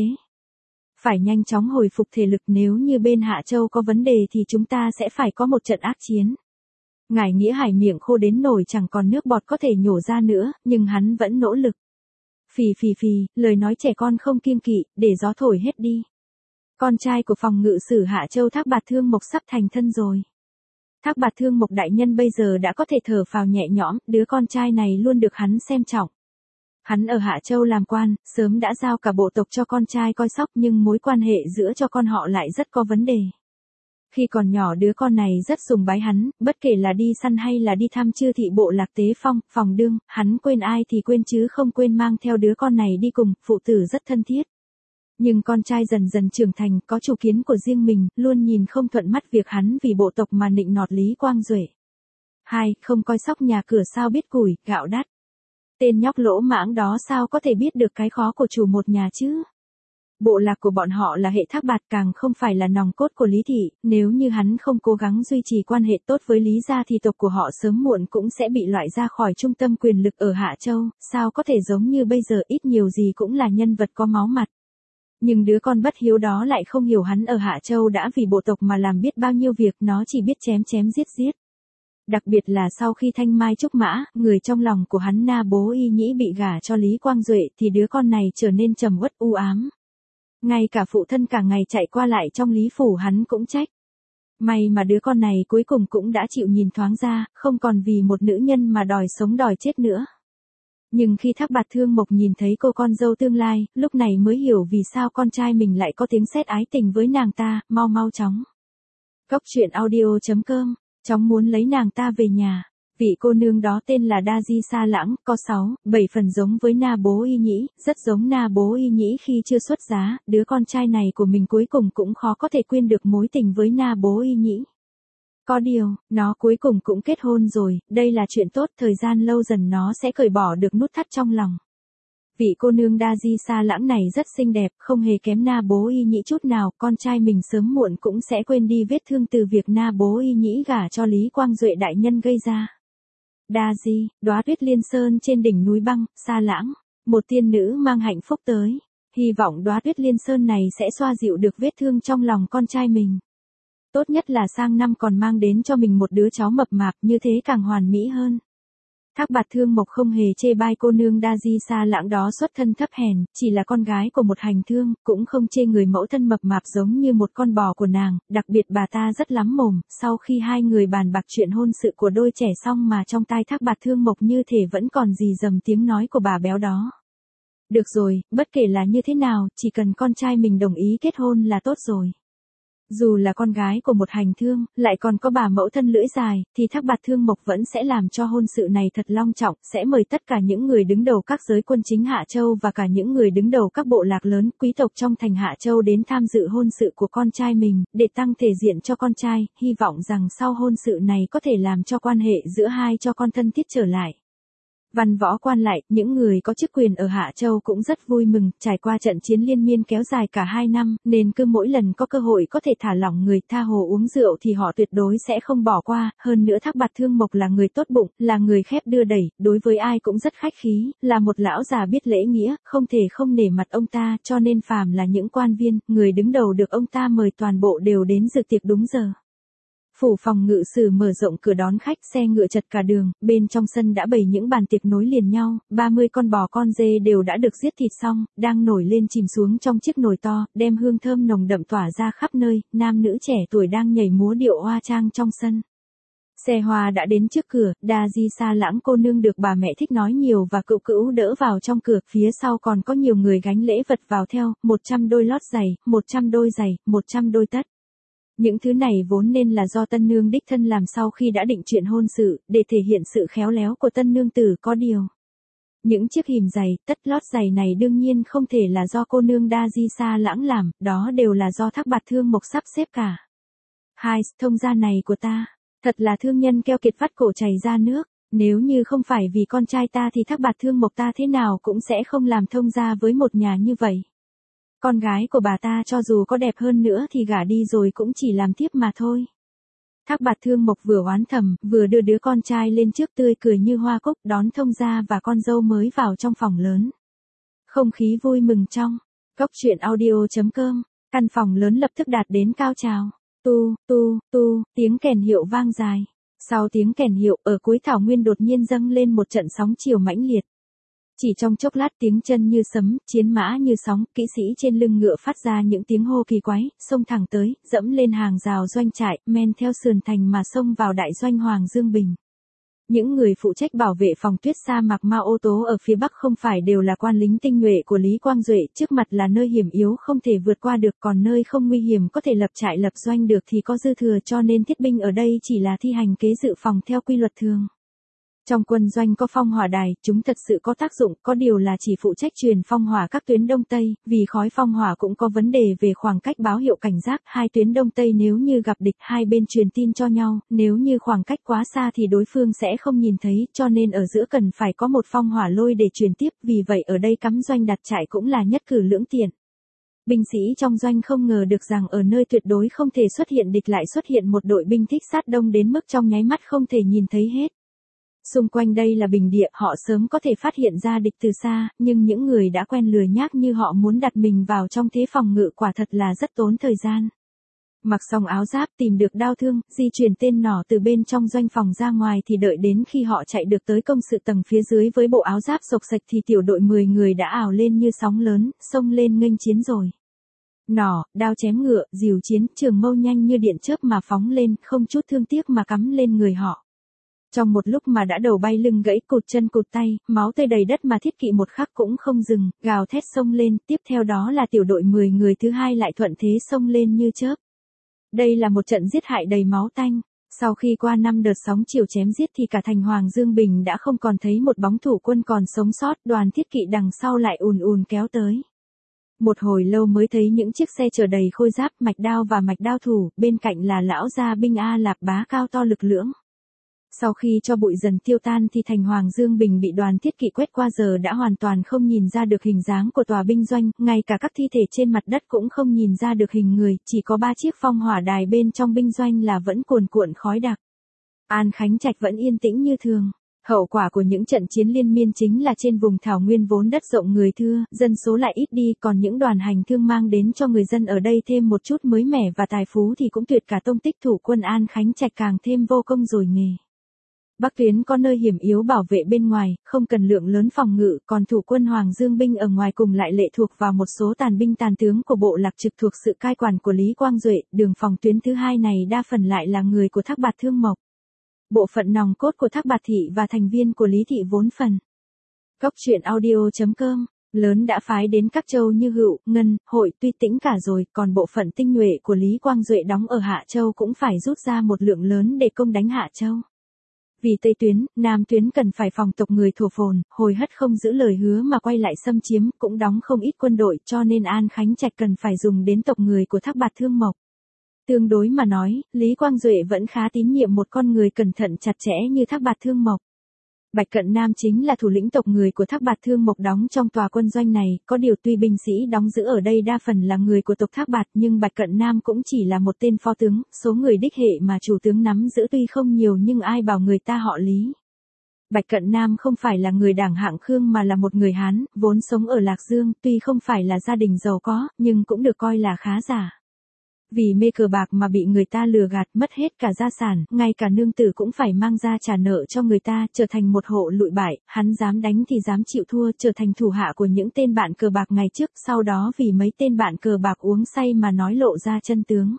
Phải nhanh chóng hồi phục thể lực, nếu như bên Hạ Châu có vấn đề thì chúng ta sẽ phải có một trận ác chiến. Ngài Nghĩa Hải miệng khô đến nổi chẳng còn nước bọt có thể nhổ ra nữa, nhưng hắn vẫn nỗ lực. Phì phì phì, lời nói trẻ con không kiêng kỵ, để gió thổi hết đi. Con trai của phòng ngự sử Hạ Châu Thác Bạt Thương Mộc sắp thành thân rồi. Thác Bạt Thương Mộc đại nhân bây giờ đã có thể thở phào nhẹ nhõm, đứa con trai này luôn được hắn xem trọng. Hắn ở Hạ Châu làm quan, sớm đã giao cả bộ tộc cho con trai coi sóc, nhưng mối quan hệ giữa cho con họ lại rất có vấn đề. Khi còn nhỏ đứa con này rất sùng bái hắn, bất kể là đi săn hay là đi thăm chư thị bộ lạc Tế Phong, Phòng Đương, hắn quên ai thì quên chứ không quên mang theo đứa con này đi cùng, phụ tử rất thân thiết. Nhưng con trai dần dần trưởng thành, có chủ kiến của riêng mình, luôn nhìn không thuận mắt việc hắn vì bộ tộc mà nịnh nọt Lý Quang Duệ. Hai, không coi sóc nhà cửa sao biết củi, gạo đắt. Tên nhóc lỗ mãng đó sao có thể biết được cái khó của chủ một nhà chứ? Bộ lạc của bọn họ là hệ Thác Bạt, càng không phải là nòng cốt của Lý thị, nếu như hắn không cố gắng duy trì quan hệ tốt với Lý gia thì tộc của họ sớm muộn cũng sẽ bị loại ra khỏi trung tâm quyền lực ở Hạ Châu, sao có thể giống như bây giờ, ít nhiều gì cũng là nhân vật có máu mặt. Nhưng đứa con bất hiếu đó lại không hiểu hắn ở Hạ Châu đã vì bộ tộc mà làm biết bao nhiêu việc, nó chỉ biết chém chém giết giết. Đặc biệt là sau khi Thanh Mai Trúc Mã, người trong lòng của hắn Na Bố Y Nhĩ bị gả cho Lý Quang Duệ thì đứa con này trở nên trầm uất u ám. Ngay cả phụ thân cả ngày chạy qua lại trong Lý Phủ hắn cũng trách. May mà đứa con này cuối cùng cũng đã chịu nhìn thoáng ra, không còn vì một nữ nhân mà đòi sống đòi chết nữa. Nhưng khi Thác Bạt Thương Mộc nhìn thấy cô con dâu tương lai, lúc này mới hiểu vì sao con trai mình lại có tiếng sét ái tình với nàng ta, mau mau chóng. Cốc truyện audio chấm com, chóng muốn lấy nàng ta về nhà. Vị cô nương đó tên là Đa Di Sa Lãng, có sáu, bảy phần giống với Na Bố Y Nhĩ, rất giống Na Bố Y Nhĩ khi chưa xuất giá, đứa con trai này của mình cuối cùng cũng khó có thể quên được mối tình với Na Bố Y Nhĩ. Có điều, nó cuối cùng cũng kết hôn rồi, đây là chuyện tốt, thời gian lâu dần nó sẽ cởi bỏ được nút thắt trong lòng. Vị cô nương Đa Di Sa Lãng này rất xinh đẹp, không hề kém Na Bố Y Nhĩ chút nào, con trai mình sớm muộn cũng sẽ quên đi vết thương từ việc Na Bố Y Nhĩ gả cho Lý Quang Duệ đại nhân gây ra. Đa Di, đóa tuyết liên sơn trên đỉnh núi băng, Sa Lãng, một tiên nữ mang hạnh phúc tới, hy vọng đóa tuyết liên sơn này sẽ xoa dịu được vết thương trong lòng con trai mình. Tốt nhất là sang năm còn mang đến cho mình một đứa cháu mập mạp, như thế càng hoàn mỹ hơn. Thác Bạt Thương Mộc không hề chê bai cô nương Đa Di Sa Lãng đó xuất thân thấp hèn, chỉ là con gái của một hành thương, cũng không chê người mẫu thân mập mạp giống như một con bò của nàng, đặc biệt bà ta rất lắm mồm, sau khi hai người bàn bạc chuyện hôn sự của đôi trẻ xong mà trong tai Thác Bạt Thương Mộc như thể vẫn còn rì rầm tiếng nói của bà béo đó. Được rồi, bất kể là như thế nào, chỉ cần con trai mình đồng ý kết hôn là tốt rồi. Dù là con gái của một hành thương, lại còn có bà mẫu thân lưỡi dài, thì Thác Bạt Thương Mộc vẫn sẽ làm cho hôn sự này thật long trọng, sẽ mời tất cả những người đứng đầu các giới quân chính Hạ Châu và cả những người đứng đầu các bộ lạc lớn, quý tộc trong thành Hạ Châu đến tham dự hôn sự của con trai mình, để tăng thể diện cho con trai, hy vọng rằng sau hôn sự này có thể làm cho quan hệ giữa hai cho con thân thiết trở lại. Văn võ quan lại, những người có chức quyền ở Hạ Châu cũng rất vui mừng, trải qua trận chiến liên miên kéo dài cả hai năm, nên cứ mỗi lần có cơ hội có thể thả lỏng người tha hồ uống rượu thì họ tuyệt đối sẽ không bỏ qua, hơn nữa Thác Bạt Thương Mộc là người tốt bụng, là người khép đưa đẩy, đối với ai cũng rất khách khí, là một lão già biết lễ nghĩa, không thể không nể mặt ông ta, cho nên phàm là những quan viên, người đứng đầu được ông ta mời toàn bộ đều đến dự tiệc đúng giờ. Phủ phòng ngự sử mở rộng cửa đón khách, xe ngựa chật cả đường, bên trong sân đã bày những bàn tiệc nối liền nhau, ba mươi con bò con dê đều đã được giết thịt xong, đang nổi lên chìm xuống trong chiếc nồi to, đem hương thơm nồng đậm tỏa ra khắp nơi, nam nữ trẻ tuổi đang nhảy múa điệu oa trang trong sân. Xe hoa đã đến trước cửa, Đa Di Sa Lãng cô nương được bà mẹ thích nói nhiều và cữu cữu đỡ vào trong cửa, phía sau còn có nhiều người gánh lễ vật vào theo, một trăm đôi lót giày, một trăm đôi giày, một trăm đôi tất. Những thứ này vốn nên là do tân nương đích thân làm sau khi đã định chuyện hôn sự, để thể hiện sự khéo léo của tân nương tử, có điều. Những chiếc hìm giày, tất lót giày này đương nhiên không thể là do cô nương Đa Di Sa Lãng làm, đó đều là do Thác Bạt Thương Mộc sắp xếp cả. Hai, thông gia này của ta, thật là thương nhân keo kiệt vắt cổ chảy ra nước, nếu như không phải vì con trai ta thì Thác Bạt Thương Mộc ta thế nào cũng sẽ không làm thông gia với một nhà như vậy. Con gái của bà ta cho dù có đẹp hơn nữa thì gả đi rồi cũng chỉ làm tiếp mà thôi. Thác Bạt Thương Mộc vừa oán thầm, vừa đưa đứa con trai lên trước tươi cười như hoa cúc đón thông gia và con dâu mới vào trong phòng lớn. Không khí vui mừng trong Cốc truyện audio chấm com, căn phòng lớn lập tức đạt đến cao trào. Tu, tu, tu, tiếng kèn hiệu vang dài. Sau tiếng kèn hiệu, ở cuối thảo nguyên đột nhiên dâng lên một trận sóng chiều mãnh liệt. Chỉ trong chốc lát tiếng chân như sấm, chiến mã như sóng, kỵ sĩ trên lưng ngựa phát ra những tiếng hô kỳ quái, xông thẳng tới, dẫm lên hàng rào doanh trại, men theo sườn thành mà xông vào đại doanh Hoàng Dương Bình. Những người phụ trách bảo vệ phòng tuyết sa mạc Ma Ô Tố ở phía bắc không phải đều là quan lính tinh nhuệ của Lý Quang Duệ, trước mặt là nơi hiểm yếu không thể vượt qua được, còn nơi không nguy hiểm có thể lập trại lập doanh được thì có dư thừa, cho nên thiết binh ở đây chỉ là thi hành kế dự phòng theo quy luật thường. Trong quân doanh có phong hỏa đài, chúng thật sự có tác dụng, có điều là chỉ phụ trách truyền phong hỏa các tuyến đông tây, vì khói phong hỏa cũng có vấn đề về khoảng cách báo hiệu cảnh giác, hai tuyến đông tây nếu như gặp địch hai bên truyền tin cho nhau, nếu như khoảng cách quá xa thì đối phương sẽ không nhìn thấy, cho nên ở giữa cần phải có một phong hỏa lôi để truyền tiếp, vì vậy ở đây cắm doanh đặt trại cũng là nhất cử lưỡng tiện. Binh sĩ trong doanh không ngờ được rằng ở nơi tuyệt đối không thể xuất hiện địch lại xuất hiện một đội binh thích sát đông đến mức trong nháy mắt không thể nhìn thấy hết. Xung quanh đây là bình địa, họ sớm có thể phát hiện ra địch từ xa, nhưng những người đã quen lười nhác như họ muốn đặt mình vào trong thế phòng ngự quả thật là rất tốn thời gian. Mặc xong áo giáp, tìm được đao thương, di chuyển tên nỏ từ bên trong doanh phòng ra ngoài thì đợi đến khi họ chạy được tới công sự tầng phía dưới với bộ áo giáp sộc sạch thì tiểu đội mười người đã ào lên như sóng lớn, xông lên nghênh chiến rồi. Nỏ, đao chém ngựa, dìu chiến, trường mâu nhanh như điện chớp mà phóng lên, không chút thương tiếc mà cắm lên người họ. Trong một lúc mà đã đầu bay lưng gãy, cụt chân cụt tay, máu tươi đầy đất mà thiết kỵ một khắc cũng không dừng, gào thét xông lên, tiếp theo đó là tiểu đội mười người thứ hai lại thuận thế xông lên như chớp. Đây là một trận giết hại đầy máu tanh. Sau khi qua năm đợt sóng chiều chém giết thì cả thành Hoàng Dương Bình đã không còn thấy một bóng thủ quân còn sống sót, đoàn thiết kỵ đằng sau lại ùn ùn kéo tới. Một hồi lâu mới thấy những chiếc xe chở đầy khôi giáp, mạch đao và mạch đao thủ, bên cạnh là lão gia binh A Lạp Bá cao to lực lưỡng. Sau khi cho bụi dần tiêu tan thì thành Hoàng Dương Bình bị đoàn thiết kỵ quét qua giờ đã hoàn toàn không nhìn ra được hình dáng của tòa binh doanh, ngay cả các thi thể trên mặt đất cũng không nhìn ra được hình người, chỉ có ba chiếc phong hỏa đài bên trong binh doanh là vẫn cuồn cuộn khói đặc. An Khánh Trạch vẫn yên tĩnh như thường. Hậu quả của những trận chiến liên miên chính là trên vùng thảo nguyên vốn đất rộng người thưa, dân số lại ít đi, còn những đoàn hành thương mang đến cho người dân ở đây thêm một chút mới mẻ và tài phú thì cũng tuyệt cả tông tích thủ quân An Khánh Trạch càng thêm vô công rồi nghề. Bắc tuyến có nơi hiểm yếu bảo vệ bên ngoài, không cần lượng lớn phòng ngự, còn thủ quân Hoàng Dương binh ở ngoài cùng lại lệ thuộc vào một số tàn binh tàn tướng của bộ lạc trực thuộc sự cai quản của Lý Quang Duệ, đường phòng tuyến thứ hai này đa phần lại là người của Thác Bạt Thương Mộc. Bộ phận nòng cốt của Thác Bạt Thị và thành viên của Lý Thị vốn phần. Góc truyện audio chấm com, lớn đã phái đến các châu như Hựu, Ngân, Hội, Tuy Tĩnh cả rồi, còn bộ phận tinh nhuệ của Lý Quang Duệ đóng ở Hạ Châu cũng phải rút ra một lượng lớn để công đánh Hạ Châu. Vì Tây tuyến, Nam tuyến cần phải phòng tộc người thổ phồn, Hồi Hất không giữ lời hứa mà quay lại xâm chiếm, cũng đóng không ít quân đội, cho nên An Khánh Trạch cần phải dùng đến tộc người của Thác Bạt Thương Mộc. Tương đối mà nói, Lý Quang Duệ vẫn khá tín nhiệm một con người cẩn thận chặt chẽ như Thác Bạt Thương Mộc. Bạch Cận Nam chính là thủ lĩnh tộc người của Thác Bạt Thương Mộc đóng trong tòa quân doanh này, có điều tuy binh sĩ đóng giữ ở đây đa phần là người của tộc Thác Bạt nhưng Bạch Cận Nam cũng chỉ là một tên phó tướng, số người đích hệ mà chủ tướng nắm giữ tuy không nhiều nhưng ai bảo người ta họ Lý. Bạch Cận Nam không phải là người đảng hạng Khương mà là một người Hán, vốn sống ở Lạc Dương, tuy không phải là gia đình giàu có, nhưng cũng được coi là khá giả. Vì mê cờ bạc mà bị người ta lừa gạt mất hết cả gia sản, ngay cả nương tử cũng phải mang ra trả nợ cho người ta, trở thành một hộ lụi bại, hắn dám đánh thì dám chịu thua, trở thành thủ hạ của những tên bạn cờ bạc ngày trước, sau đó vì mấy tên bạn cờ bạc uống say mà nói lộ ra chân tướng.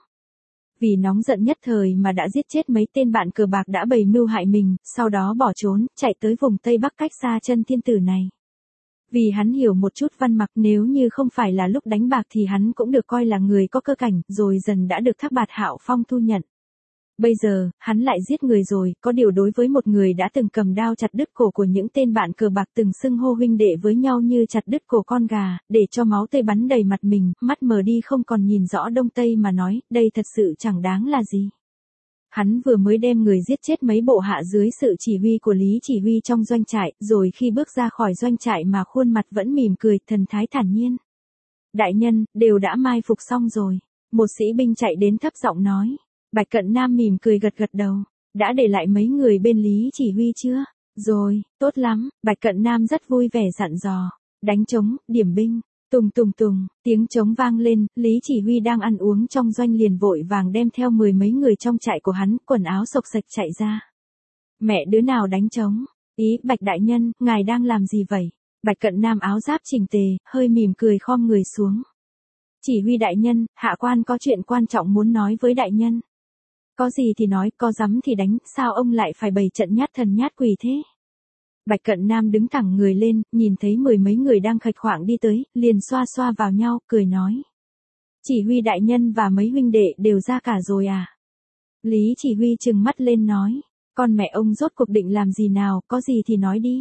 Vì nóng giận nhất thời mà đã giết chết mấy tên bạn cờ bạc đã bày mưu hại mình, sau đó bỏ trốn, chạy tới vùng Tây Bắc cách xa chân thiên tử này. Vì hắn hiểu một chút văn mặc, nếu như không phải là lúc đánh bạc thì hắn cũng được coi là người có cơ cảnh, rồi dần đã được Thác Bạt Hạo Phong thu nhận. Bây giờ, hắn lại giết người rồi, có điều đối với một người đã từng cầm đao chặt đứt cổ của những tên bạn cờ bạc từng xưng hô huynh đệ với nhau như chặt đứt cổ con gà, để cho máu tươi bắn đầy mặt mình, mắt mờ đi không còn nhìn rõ đông tây mà nói, đây thật sự chẳng đáng là gì. Hắn vừa mới đem người giết chết mấy bộ hạ dưới sự chỉ huy của Lý Chỉ Huy trong doanh trại, rồi khi bước ra khỏi doanh trại mà khuôn mặt vẫn mỉm cười, thần thái thản nhiên. Đại nhân, đều đã mai phục xong rồi. Một sĩ binh chạy đến thấp giọng nói. Bạch Cận Nam mỉm cười gật gật đầu. Đã để lại mấy người bên Lý Chỉ Huy chưa? Rồi, tốt lắm. Bạch Cận Nam rất vui vẻ dặn dò. Đánh trống, điểm binh. Tùng tùng tùng, tiếng trống vang lên, Lý Chỉ Huy đang ăn uống trong doanh liền vội vàng đem theo mười mấy người trong trại của hắn, quần áo xộc xạch chạy ra. Mẹ đứa nào đánh trống? Ý, Bạch đại nhân, ngài đang làm gì vậy? Bạch Cận Nam áo giáp chỉnh tề, hơi mỉm cười khom người xuống. Chỉ huy đại nhân, hạ quan có chuyện quan trọng muốn nói với đại nhân. Có gì thì nói, có dám thì đánh, sao ông lại phải bày trận nhát thần nhát quỷ thế? Bạch Cận Nam đứng thẳng người lên, nhìn thấy mười mấy người đang khạch khoạng đi tới, liền xoa xoa vào nhau, cười nói. Chỉ huy đại nhân và mấy huynh đệ đều ra cả rồi à? Lý Chỉ Huy trừng mắt lên nói. Con mẹ ông rốt cuộc định làm gì nào, có gì thì nói đi.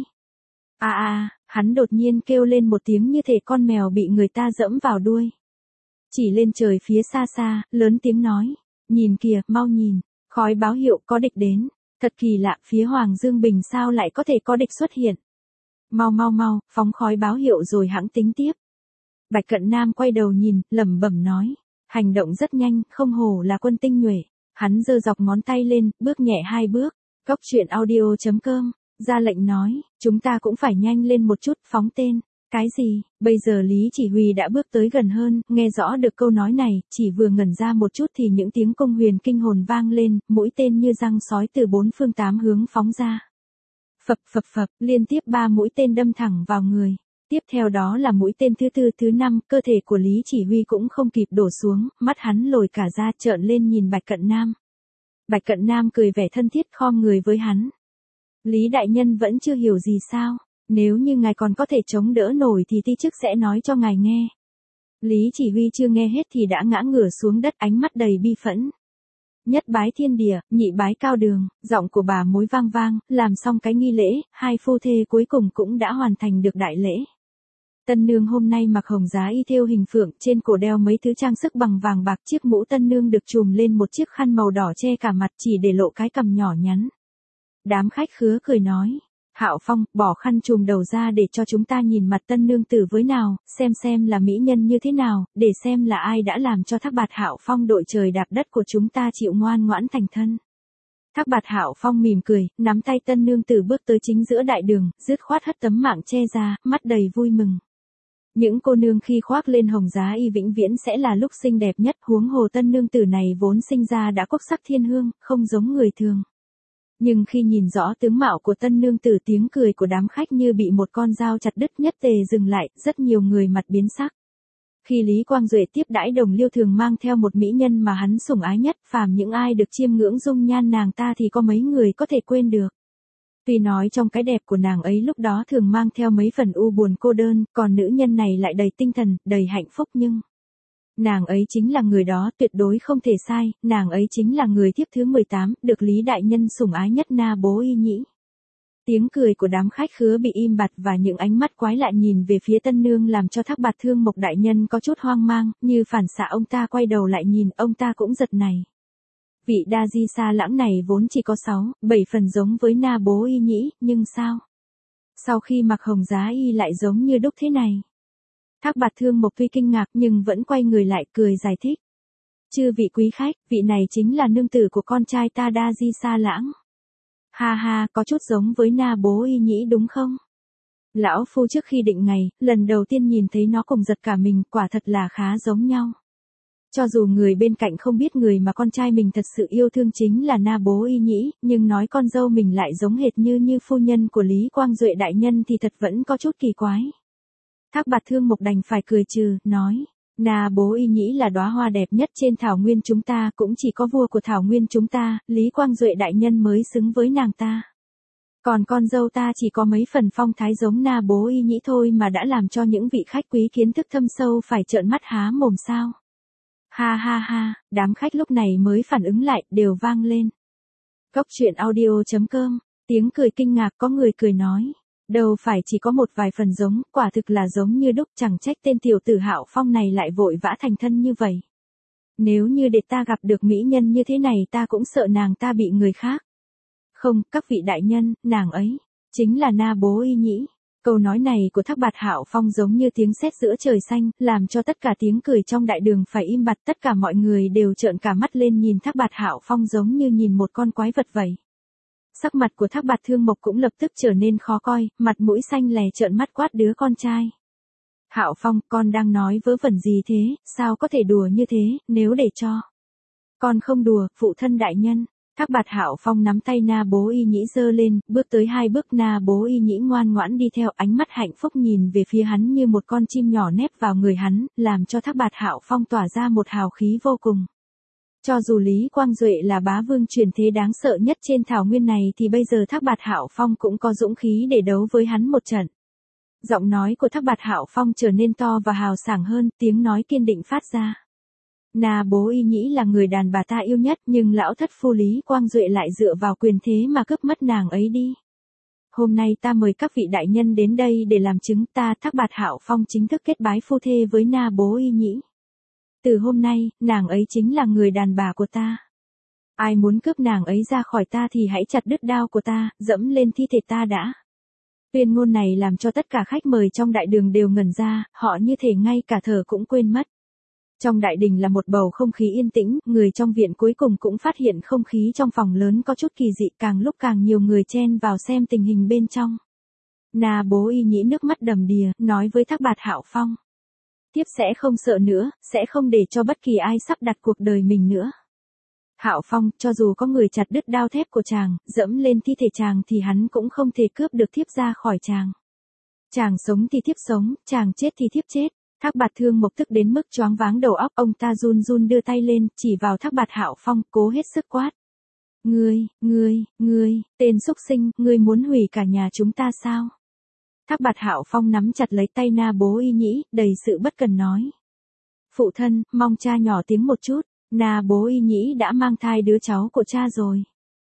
À à, hắn đột nhiên kêu lên một tiếng như thể con mèo bị người ta dẫm vào đuôi. Chỉ lên trời phía xa xa, lớn tiếng nói. Nhìn kìa, mau nhìn, khói báo hiệu có địch đến. Thật kỳ lạ, phía Hoàng Dương Bình sao lại có thể có địch xuất hiện. Mau mau mau, phóng khói báo hiệu rồi hẵng tính tiếp. Bạch Cận Nam quay đầu nhìn, lẩm bẩm nói. Hành động rất nhanh, không hổ là quân tinh nhuệ. Hắn giơ dọc ngón tay lên, bước nhẹ hai bước. Góc truyện audio chấm com, ra lệnh nói, chúng ta cũng phải nhanh lên một chút, phóng tên. Cái gì? Bây giờ Lý Chỉ Huy đã bước tới gần hơn, nghe rõ được câu nói này, chỉ vừa ngẩn ra một chút thì những tiếng công huyền kinh hồn vang lên, mũi tên như răng sói từ bốn phương tám hướng phóng ra. Phập phập phập, liên tiếp ba mũi tên đâm thẳng vào người. Tiếp theo đó là mũi tên thứ tư thứ năm, cơ thể của Lý Chỉ Huy cũng không kịp đổ xuống, mắt hắn lồi cả ra trợn lên nhìn Bạch Cận Nam. Bạch Cận Nam cười vẻ thân thiết khom người với hắn. Lý đại nhân vẫn chưa hiểu gì sao? Nếu như ngài còn có thể chống đỡ nổi thì ti chức sẽ nói cho ngài nghe. Lý Chỉ Huy chưa nghe hết thì đã ngã ngửa xuống đất, ánh mắt đầy bi phẫn. Nhất bái thiên địa, nhị bái cao đường, giọng của bà mối vang vang, làm xong cái nghi lễ, hai phu thê cuối cùng cũng đã hoàn thành được đại lễ. Tân nương hôm nay mặc hồng giá y thêu hình phượng, trên cổ đeo mấy thứ trang sức bằng vàng bạc, chiếc mũ tân nương được trùm lên một chiếc khăn màu đỏ che cả mặt chỉ để lộ cái cằm nhỏ nhắn. Đám khách khứa cười nói, Hạo Phong, bỏ khăn trùm đầu ra để cho chúng ta nhìn mặt tân nương tử với nào, xem xem là mỹ nhân như thế nào, để xem là ai đã làm cho Thác Bạt Hạo Phong đội trời đạp đất của chúng ta chịu ngoan ngoãn thành thân. Thác Bạt Hạo Phong mỉm cười, nắm tay tân nương tử bước tới chính giữa đại đường, dứt khoát hất tấm mạng che ra, mắt đầy vui mừng. Những cô nương khi khoác lên hồng giá y vĩnh viễn sẽ là lúc xinh đẹp nhất, huống hồ tân nương tử này vốn sinh ra đã quốc sắc thiên hương, không giống người thường. Nhưng khi nhìn rõ tướng mạo của tân nương tử, tiếng cười của đám khách như bị một con dao chặt đứt, nhất tề dừng lại, rất nhiều người mặt biến sắc. Khi Lý Quang Duệ tiếp đãi Đồng Liêu thường mang theo một mỹ nhân mà hắn sủng ái nhất, phàm những ai được chiêm ngưỡng dung nhan nàng ta thì có mấy người có thể quên được. Tuy nói trong cái đẹp của nàng ấy lúc đó thường mang theo mấy phần u buồn cô đơn, còn nữ nhân này lại đầy tinh thần, đầy hạnh phúc, nhưng nàng ấy chính là người đó, tuyệt đối không thể sai, nàng ấy chính là người thiếp thứ mười tám, được Lý đại nhân sủng ái nhất, Na Bố Y Nhĩ. Tiếng cười của đám khách khứa bị im bặt và những ánh mắt quái lạ nhìn về phía tân nương làm cho Thác Bạt Thương Mộc đại nhân có chút hoang mang, như phản xạ ông ta quay đầu lại nhìn, ông ta cũng giật này. Vị đa di sa lãng này vốn chỉ có sáu, bảy phần giống với Na Bố Y Nhĩ, nhưng sao? Sau khi mặc hồng giá y lại giống như đúc thế này. Thác Bạt Thương Mộc tuy kinh ngạc nhưng vẫn quay người lại cười giải thích. Chư vị quý khách, vị này chính là nương tử của con trai ta Đa Di Sa Lãng. Ha ha, có chút giống với Na Bố Y Nhĩ đúng không? Lão phu trước khi định ngày, lần đầu tiên nhìn thấy nó cùng giật cả mình, quả thật là khá giống nhau. Cho dù người bên cạnh không biết người mà con trai mình thật sự yêu thương chính là Na Bố Y Nhĩ, nhưng nói con dâu mình lại giống hệt như như phu nhân của Lý Quang Duệ đại nhân thì thật vẫn có chút kỳ quái. Thác Bạt Thương Mộc đành phải cười trừ, nói, Na Bố Y Nhĩ là đóa hoa đẹp nhất trên thảo nguyên chúng ta, cũng chỉ có vua của thảo nguyên chúng ta, Lý Quang Duệ đại nhân mới xứng với nàng ta. Còn con dâu ta chỉ có mấy phần phong thái giống Na Bố Y Nhĩ thôi mà đã làm cho những vị khách quý kiến thức thâm sâu phải trợn mắt há mồm sao. Ha ha ha, đám khách lúc này mới phản ứng lại, đều vang lên. Cốc truyện audio chấm com, tiếng cười kinh ngạc, có người cười nói. Đâu phải chỉ có một vài phần giống, quả thực là giống như đúc, chẳng trách tên tiểu tử Hạo Phong này lại vội vã thành thân như vậy. Nếu như để ta gặp được mỹ nhân như thế này ta cũng sợ nàng ta bị người khác. Không, các vị đại nhân, nàng ấy chính là Na Bố Y Nhĩ. Câu nói này của Thác Bạt Hạo Phong giống như tiếng sét giữa trời xanh, làm cho tất cả tiếng cười trong đại đường phải im bặt, tất cả mọi người đều trợn cả mắt lên nhìn Thác Bạt Hạo Phong giống như nhìn một con quái vật vậy. Sắc mặt của Thác Bạt Thương Mộc cũng lập tức trở nên khó coi, mặt mũi xanh lè trợn mắt quát đứa con trai. Hạo Phong, con đang nói vớ vẩn gì thế, sao có thể đùa như thế, nếu để cho. Con không đùa, phụ thân đại nhân. Thác Bạt Hạo Phong nắm tay Na Bố Y Nhĩ giơ lên, bước tới hai bước, Na Bố Y Nhĩ ngoan ngoãn đi theo, ánh mắt hạnh phúc nhìn về phía hắn như một con chim nhỏ nép vào người hắn, làm cho Thác Bạt Hạo Phong tỏa ra một hào khí vô cùng. Cho dù Lý Quang Duệ là bá vương truyền thế đáng sợ nhất trên thảo nguyên này thì bây giờ Thác Bạt Hạo Phong cũng có dũng khí để đấu với hắn một trận. Giọng nói của Thác Bạt Hạo Phong trở nên to và hào sảng hơn, tiếng nói kiên định phát ra. Na Bố Y Nhĩ là người đàn bà ta yêu nhất, nhưng lão thất phu Lý Quang Duệ lại dựa vào quyền thế mà cướp mất nàng ấy đi. Hôm nay ta mời các vị đại nhân đến đây để làm chứng, ta Thác Bạt Hạo Phong chính thức kết bái phu thê với Na Bố Y Nhĩ. Từ hôm nay, nàng ấy chính là người đàn bà của ta. Ai muốn cướp nàng ấy ra khỏi ta thì hãy chặt đứt đao của ta, dẫm lên thi thể ta đã. Tuyên ngôn này làm cho tất cả khách mời trong đại đường đều ngẩn ra, họ như thể ngay cả thở cũng quên mất. Trong đại đình là một bầu không khí yên tĩnh, người trong viện cuối cùng cũng phát hiện không khí trong phòng lớn có chút kỳ dị, càng lúc càng nhiều người chen vào xem tình hình bên trong. Na Bố Y Nhĩ nước mắt đầm đìa, nói với Thác Bạt Hạo Phong. Tiếp sẽ không sợ nữa, sẽ không để cho bất kỳ ai sắp đặt cuộc đời mình nữa. Hạo Phong, cho dù có người chặt đứt đao thép của chàng, dẫm lên thi thể chàng thì hắn cũng không thể cướp được thiếp ra khỏi chàng. Chàng sống thì thiếp sống, chàng chết thì thiếp chết. Thác Bạt Thương Mộc tức đến mức choáng váng đầu óc, ông ta run run đưa tay lên, chỉ vào Thác Bạt Hạo Phong, cố hết sức quát. Ngươi, ngươi, ngươi, tên xúc sinh, ngươi muốn hủy cả nhà chúng ta sao? Thác Bạt Hạo Phong nắm chặt lấy tay Na Bố Y Nhĩ, đầy sự bất cần nói. Phụ thân, mong cha nhỏ tiếng một chút. Na bố y nhĩ đã mang thai đứa cháu của cha rồi.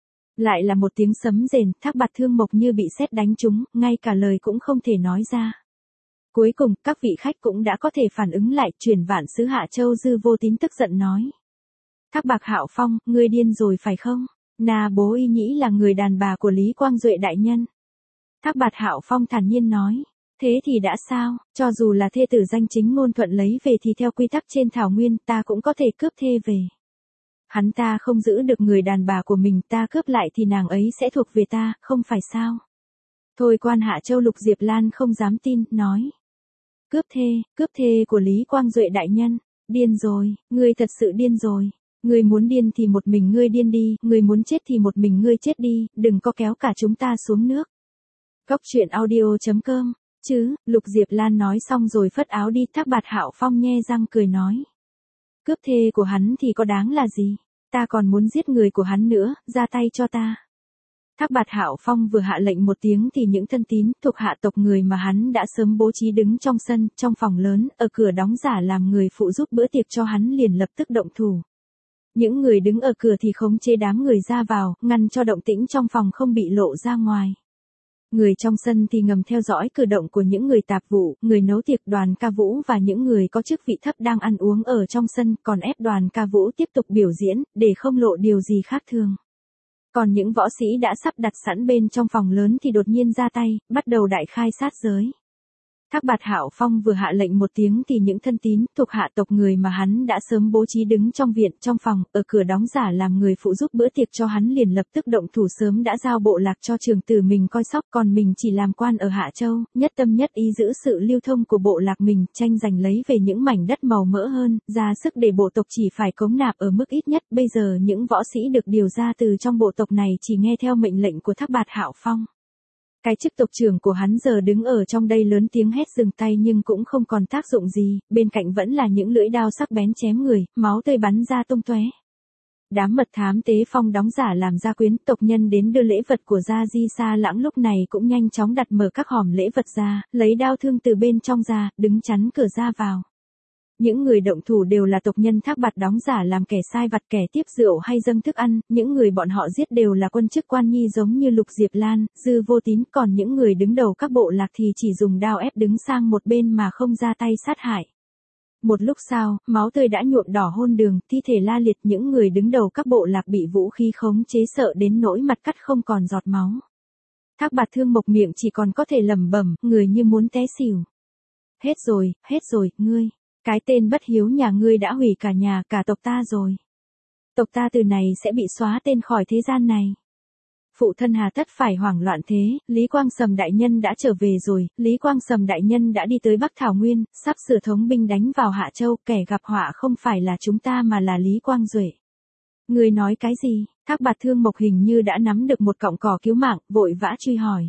Lại là một tiếng sấm rền, Thác Bạt Thương Mộc như bị sét đánh trúng, ngay cả lời cũng không thể nói ra. Cuối cùng, các vị khách cũng đã có thể phản ứng lại, Chuyển Vạn Sứ Hạ Châu Dư Vô Tín tức giận nói. Thác Bạt Hạo Phong, ngươi điên rồi phải không? Na bố y nhĩ là người đàn bà của Lý Quang Duệ đại nhân. Thác Bạt Hạo Phong thản nhiên nói. Thế thì đã sao, cho dù là thê tử danh chính ngôn thuận lấy về thì theo quy tắc trên thảo nguyên ta cũng có thể cướp thê về. Hắn ta không giữ được người đàn bà của mình, ta cướp lại thì nàng ấy sẽ thuộc về ta, không phải sao? Thôi quan Hạ Châu Lục Diệp Lan không dám tin, nói. Cướp thê, cướp thê của Lý Quang Duệ đại nhân, điên rồi, ngươi thật sự điên rồi. Ngươi muốn điên thì một mình ngươi điên đi, ngươi muốn chết thì một mình ngươi chết đi, đừng có kéo cả chúng ta xuống nước. Góc truyện audio chấm com, chứ, Lục Diệp Lan nói xong rồi phất áo đi. Thác Bạt Hạo Phong nhe răng cười nói. Cướp thê của hắn thì có đáng là gì, ta còn muốn giết người của hắn nữa, ra tay cho ta. Thác Bạt Hạo Phong vừa hạ lệnh một tiếng thì những thân tín thuộc hạ tộc người mà hắn đã sớm bố trí đứng trong sân, trong phòng lớn, ở cửa đóng giả làm người phụ giúp bữa tiệc cho hắn liền lập tức động thủ. Những người đứng ở cửa thì khống chế đám người ra vào, ngăn cho động tĩnh trong phòng không bị lộ ra ngoài. Người trong sân thì ngầm theo dõi cử động của những người tạp vụ, người nấu tiệc, đoàn ca vũ và những người có chức vị thấp đang ăn uống ở trong sân, còn ép đoàn ca vũ tiếp tục biểu diễn, để không lộ điều gì khác thường. Còn những võ sĩ đã sắp đặt sẵn bên trong phòng lớn thì đột nhiên ra tay, bắt đầu đại khai sát giới. Thác Bạt Hạo Phong vừa hạ lệnh một tiếng thì những thân tín thuộc hạ tộc người mà hắn đã sớm bố trí đứng trong viện, trong phòng, ở cửa đóng giả làm người phụ giúp bữa tiệc cho hắn liền lập tức động thủ, sớm đã giao bộ lạc cho trưởng tử mình coi sóc, còn mình chỉ làm quan ở Hạ Châu, nhất tâm nhất ý giữ sự lưu thông của bộ lạc mình, tranh giành lấy về những mảnh đất màu mỡ hơn, ra sức để bộ tộc chỉ phải cống nạp ở mức ít nhất. Bây giờ những võ sĩ được điều ra từ trong bộ tộc này chỉ nghe theo mệnh lệnh của Thác Bạt Hạo Phong. Cái chức tộc trưởng của hắn giờ đứng ở trong đây lớn tiếng hét dừng tay nhưng cũng không còn tác dụng gì, bên cạnh vẫn là những lưỡi đao sắc bén chém người, máu tươi bắn ra tung tóe. Đám mật thám Tế Phong đóng giả làm gia quyến tộc nhân đến đưa lễ vật của Gia Di Sa Lãng lúc này cũng nhanh chóng đặt mở các hòm lễ vật ra, lấy đao thương từ bên trong ra, đứng chắn cửa ra vào. Những người động thủ đều là tộc nhân Thác Bạt đóng giả làm kẻ sai vặt, kẻ tiếp rượu hay dâng thức ăn, những người bọn họ giết đều là quân chức quan nhi giống như Lục Diệp Lan, Dư Vô Tín, còn những người đứng đầu các bộ lạc thì chỉ dùng đao ép đứng sang một bên mà không ra tay sát hại. Một lúc sau, máu tươi đã nhuộm đỏ hôn đường, thi thể la liệt, những người đứng đầu các bộ lạc bị vũ khí khống chế sợ đến nỗi mặt cắt không còn giọt máu. Thác Bạt Thương Mộc miệng chỉ còn có thể lẩm bẩm, người như muốn té xỉu. Hết rồi, hết rồi, ngươi. Cái tên bất hiếu nhà ngươi đã hủy cả nhà, cả tộc ta rồi. Tộc ta từ này sẽ bị xóa tên khỏi thế gian này. Phụ thân hà tất phải hoảng loạn thế, Lý Quang Sầm đại nhân đã trở về rồi, Lý Quang Sầm đại nhân đã đi tới Bắc Thảo Nguyên, sắp sửa thống binh đánh vào Hạ Châu, kẻ gặp họa không phải là chúng ta mà là Lý Quang Duệ. Ngươi nói cái gì? Thác Bạt Thương Mộc hình như đã nắm được một cọng cỏ cứu mạng, vội vã truy hỏi.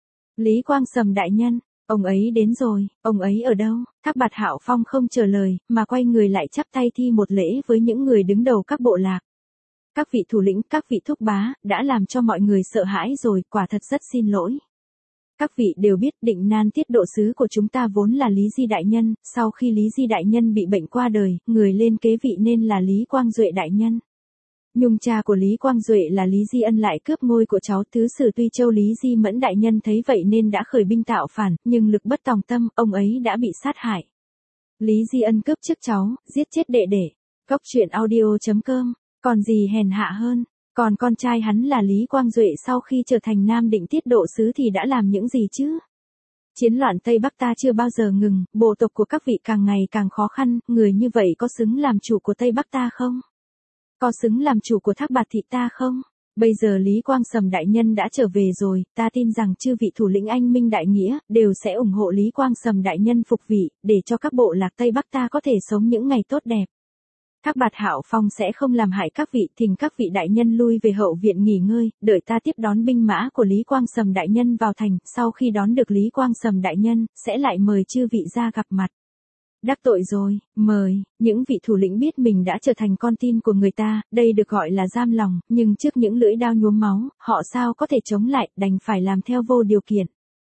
Lý Quang Sầm đại nhân. Ông ấy đến rồi, ông ấy ở đâu? Thác Bạt Hạo Phong không trả lời, mà quay người lại chắp tay thi một lễ với những người đứng đầu các bộ lạc. Các vị thủ lĩnh, các vị thúc bá, đã làm cho mọi người sợ hãi rồi, quả thật rất xin lỗi. Các vị đều biết Định Nan tiết độ sứ của chúng ta vốn là Lý Di đại nhân, sau khi Lý Di đại nhân bị bệnh qua đời, người lên kế vị nên là Lý Quang Duệ đại nhân. Nhung cha của Lý Quang Duệ là Lý Di Ân lại cướp ngôi của cháu thứ sử Tuy Châu Lý Di Mẫn đại nhân thấy vậy nên đã khởi binh tạo phản, nhưng lực bất tòng tâm, ông ấy đã bị sát hại. Lý Di Ân cướp chức cháu, giết chết đệ đệ. Góc truyện audio chấm com, còn gì hèn hạ hơn, còn con trai hắn là Lý Quang Duệ sau khi trở thành Nam Định tiết độ sứ thì đã làm những gì chứ? Chiến loạn Tây Bắc ta chưa bao giờ ngừng, bộ tộc của các vị càng ngày càng khó khăn, người như vậy có xứng làm chủ của Tây Bắc ta không? Có xứng làm chủ của Thác Bạt thị ta không? Bây giờ Lý Quang Sầm đại nhân đã trở về rồi, ta tin rằng chư vị thủ lĩnh anh minh đại nghĩa, đều sẽ ủng hộ Lý Quang Sầm đại nhân phục vị, để cho các bộ lạc Tây Bắc ta có thể sống những ngày tốt đẹp. Thác Bạt Hạo Phong sẽ không làm hại các vị, thỉnh các vị đại nhân lui về hậu viện nghỉ ngơi, đợi ta tiếp đón binh mã của Lý Quang Sầm đại nhân vào thành, sau khi đón được Lý Quang Sầm đại nhân, sẽ lại mời chư vị ra gặp mặt. Đắc tội rồi, mời, những vị thủ lĩnh biết mình đã trở thành con tin của người ta, đây được gọi là giam lòng, nhưng trước những lưỡi đao nhuốm máu, họ sao có thể chống lại, đành phải làm theo vô điều kiện.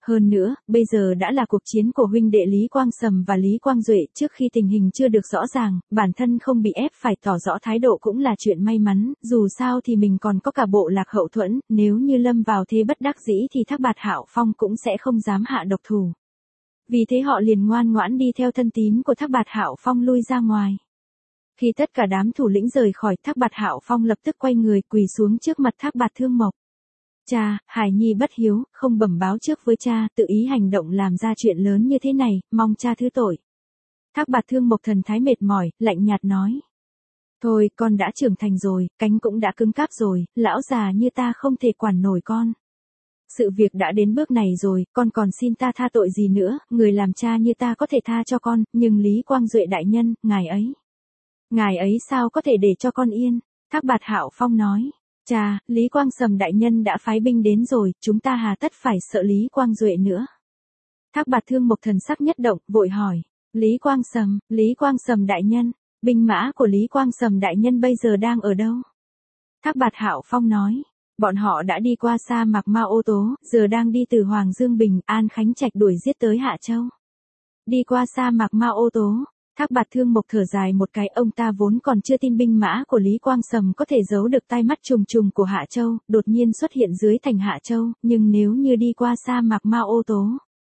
Hơn nữa, bây giờ đã là cuộc chiến của huynh đệ Lý Quang Sầm và Lý Quang Duệ, trước khi tình hình chưa được rõ ràng, bản thân không bị ép phải tỏ rõ thái độ cũng là chuyện may mắn, dù sao thì mình còn có cả bộ lạc hậu thuẫn, nếu như lâm vào thế bất đắc dĩ thì Thác Bạt Hạo Phong cũng sẽ không dám hạ độc thủ. Vì thế họ liền ngoan ngoãn đi theo thân tín của Thác Bạt Hạo Phong lui ra ngoài. Khi tất cả đám thủ lĩnh rời khỏi, Thác Bạt Hạo Phong lập tức quay người quỳ xuống trước mặt Thác Bạt Thương Mộc. Cha, Hải Nhi bất hiếu, không bẩm báo trước với cha, tự ý hành động làm ra chuyện lớn như thế này, mong cha thứ tội. Thác Bạt Thương Mộc thần thái mệt mỏi, lạnh nhạt nói. Thôi, con đã trưởng thành rồi, cánh cũng đã cứng cáp rồi, lão già như ta không thể quản nổi con. Sự việc đã đến bước này rồi, con còn xin ta tha tội gì nữa, người làm cha như ta có thể tha cho con, nhưng Lý Quang Duệ đại nhân, ngài ấy. Ngài ấy sao có thể để cho con yên? Thác Bạt Hạo Phong nói. Cha, Lý Quang Sầm đại nhân đã phái binh đến rồi, chúng ta hà tất phải sợ Lý Quang Duệ nữa. Thác Bạt Thương Mộc thần sắc nhất động, vội hỏi. Lý Quang Sầm, Lý Quang Sầm đại nhân, binh mã của Lý Quang Sầm đại nhân bây giờ đang ở đâu? Thác Bạt Hạo Phong nói. Bọn họ đã đi qua sa mạc Ma Ô Tố, giờ đang đi từ Hoàng Dương Bình, An Khánh Trạch đuổi giết tới Hạ Châu. Đi qua sa mạc Ma Ô Tố. Thác Bạt Thương Mộc thở dài một cái, ông ta vốn còn chưa tin binh mã của Lý Quang Sầm có thể giấu được tai mắt trùng trùng của Hạ Châu, đột nhiên xuất hiện dưới thành Hạ Châu, nhưng nếu như đi qua sa mạc Ma Ô Tố,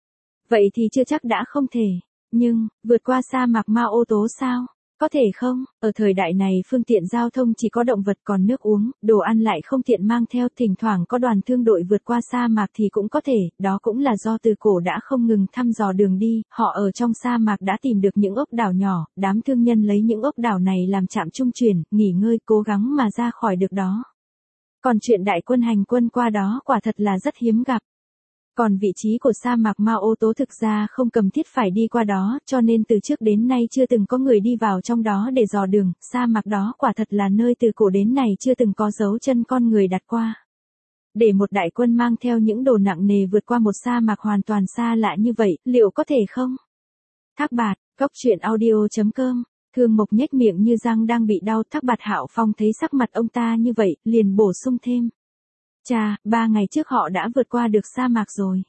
vậy thì chưa chắc đã không thể. Nhưng, vượt qua sa mạc Ma Ô Tố sao? Có thể không? Ở thời đại này phương tiện giao thông chỉ có động vật, còn nước uống, đồ ăn lại không tiện mang theo, thỉnh thoảng có đoàn thương đội vượt qua sa mạc thì cũng có thể, đó cũng là do từ cổ đã không ngừng thăm dò đường đi, họ ở trong sa mạc đã tìm được những ốc đảo nhỏ, đám thương nhân lấy những ốc đảo này làm trạm trung chuyển, nghỉ ngơi cố gắng mà ra khỏi được đó. Còn chuyện đại quân hành quân qua đó quả thật là rất hiếm gặp. Còn vị trí của sa mạc Ma Ô Tố thực ra không cần thiết phải đi qua đó, cho nên từ trước đến nay chưa từng có người đi vào trong đó để dò đường, sa mạc đó quả thật là nơi từ cổ đến nay chưa từng có dấu chân con người đặt qua. Để một đại quân mang theo những đồ nặng nề vượt qua một sa mạc hoàn toàn xa lạ như vậy, liệu có thể không? Thác Bạt, Cốc Truyện Audio chấm com. Thương Mộc nhếch miệng như răng đang bị đau, Thác Bạt Hạo Phong thấy sắc mặt ông ta như vậy, liền bổ sung thêm. Cha, ba ngày trước họ đã vượt qua được sa mạc rồi.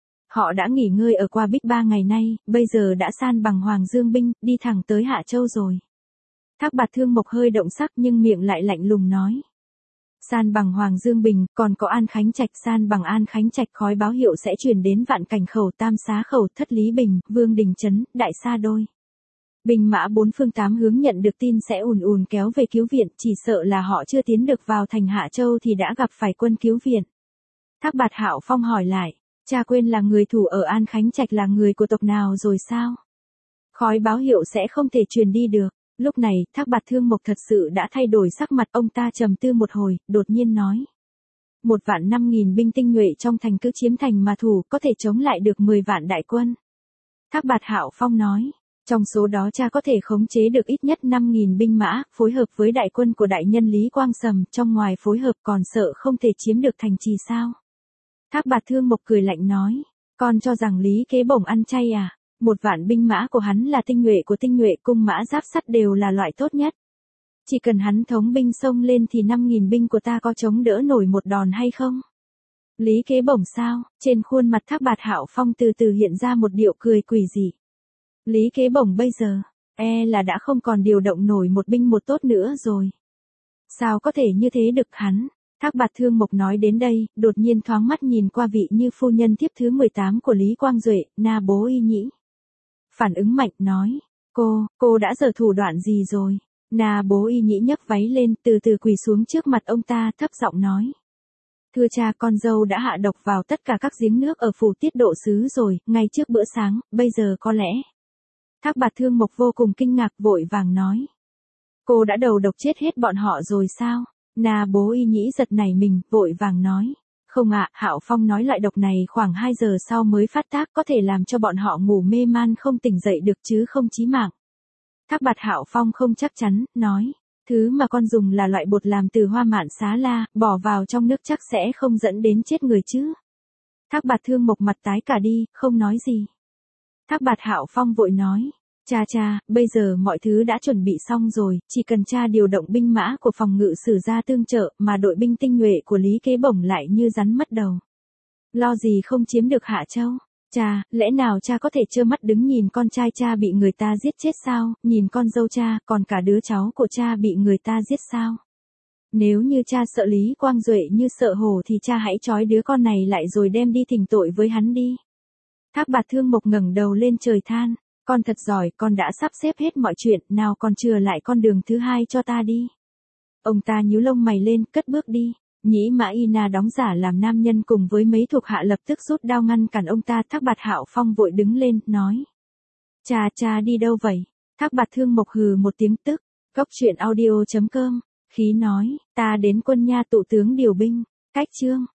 Họ đã nghỉ ngơi ở Qua Bích ba ngày nay, bây giờ đã san bằng Hoàng Dương binh, đi thẳng tới Hạ Châu rồi. Thác Bạt Thương Mộc hơi động sắc nhưng miệng lại lạnh lùng nói. San bằng Hoàng Dương Bình, còn có An Khánh Trạch, san bằng An Khánh Trạch khói báo hiệu sẽ truyền đến Vạn Cảnh Khẩu, Tam Xá Khẩu, Thất Lý Bình, Vương Đình Trấn, Đại Sa Đôi. Binh mã bốn phương tám hướng nhận được tin sẽ ùn ùn kéo về cứu viện, chỉ sợ là họ chưa tiến được vào thành Hạ Châu thì đã gặp phải quân cứu viện. Thác Bạt Hạo Phong hỏi lại, cha quên là người thủ ở An Khánh Trạch là người của tộc nào rồi sao? Khói báo hiệu sẽ không thể truyền đi được. Lúc này, Thác Bạt Thương Mộc thật sự đã thay đổi sắc mặt, ông ta trầm tư một hồi, đột nhiên nói. Một vạn năm nghìn binh tinh nhuệ trong thành cứ chiếm thành mà thủ, có thể chống lại được mười vạn đại quân. Thác Bạt Hạo Phong nói. Trong số đó cha có thể khống chế được ít nhất năm nghìn binh mã, phối hợp với đại quân của đại nhân Lý Quang Sầm, trong ngoài phối hợp còn sợ không thể chiếm được thành trì sao? Thác Bạt Thương Mộc cười lạnh nói, con cho rằng Lý Kế Bổng ăn chay à? Một vạn binh mã của hắn là tinh nhuệ của tinh nhuệ, cung mã giáp sắt đều là loại tốt nhất. Chỉ cần hắn thống binh xông lên thì năm nghìn binh của ta có chống đỡ nổi một đòn hay không? Lý Kế Bổng sao? Trên khuôn mặt Thác Bạt Hạo Phong từ từ hiện ra một điệu cười quỷ dị. Lý Kế Bổng bây giờ, e là đã không còn điều động nổi một binh một tốt nữa rồi. Sao có thể như thế được hắn? Thác Bạt Thương Mộc nói đến đây, đột nhiên thoáng mắt nhìn qua vị như phu nhân tiếp thứ mười tám của Lý Quang Duệ, Na Bố Y Nhĩ. Phản ứng mạnh nói, cô, cô đã giở thủ đoạn gì rồi? Na Bố Y Nhĩ nhấc váy lên, từ từ quỳ xuống trước mặt ông ta, thấp giọng nói. Thưa cha, con dâu đã hạ độc vào tất cả các giếng nước ở phủ Tiết Độ Sứ rồi, ngay trước bữa sáng, bây giờ có lẽ. Thác Bạt Thương Mộc vô cùng kinh ngạc, vội vàng nói. Cô đã đầu độc chết hết bọn họ rồi sao? Na Bố Y Nhĩ giật nảy mình, vội vàng nói. Không ạ, Hạo Phong nói loại độc này khoảng hai giờ sau mới phát tác, có thể làm cho bọn họ ngủ mê man không tỉnh dậy được chứ không chí mạng. Thác Bạt Hạo Phong không chắc chắn, nói. Thứ mà con dùng là loại bột làm từ hoa mạn xá la, bỏ vào trong nước chắc sẽ không dẫn đến chết người chứ. Thác Bạt Thương Mộc mặt tái cả đi, không nói gì. Thác Bạt Hạo Phong vội nói. Cha cha, bây giờ mọi thứ đã chuẩn bị xong rồi, chỉ cần cha điều động binh mã của phòng ngự sử ra tương trợ, mà đội binh tinh nhuệ của Lý Kế Bổng lại như rắn mất đầu. Lo gì không chiếm được Hạ Châu? Cha, lẽ nào cha có thể trơ mắt đứng nhìn con trai cha bị người ta giết chết sao, nhìn con dâu cha, còn cả đứa cháu của cha bị người ta giết sao? Nếu như cha sợ Lý Quang Duệ như sợ hổ thì cha hãy trói đứa con này lại rồi đem đi thỉnh tội với hắn đi. Thác Bạt Thương Mộc ngẩng đầu lên trời than, con thật giỏi, con đã sắp xếp hết mọi chuyện, nào còn chừa lại con đường thứ hai cho ta đi. Ông ta nhíu lông mày lên, cất bước đi. Nhĩ Mã Y Na đóng giả làm nam nhân cùng với mấy thuộc hạ lập tức rút đao ngăn cản ông ta. Thác Bạt Hạo Phong vội đứng lên, nói. Cha cha đi đâu vậy? Thác Bạt Thương Mộc hừ một tiếng tức. Góc truyện audio chấm com, khí nói, ta đến quân nha tụ tướng điều binh. Cách chương.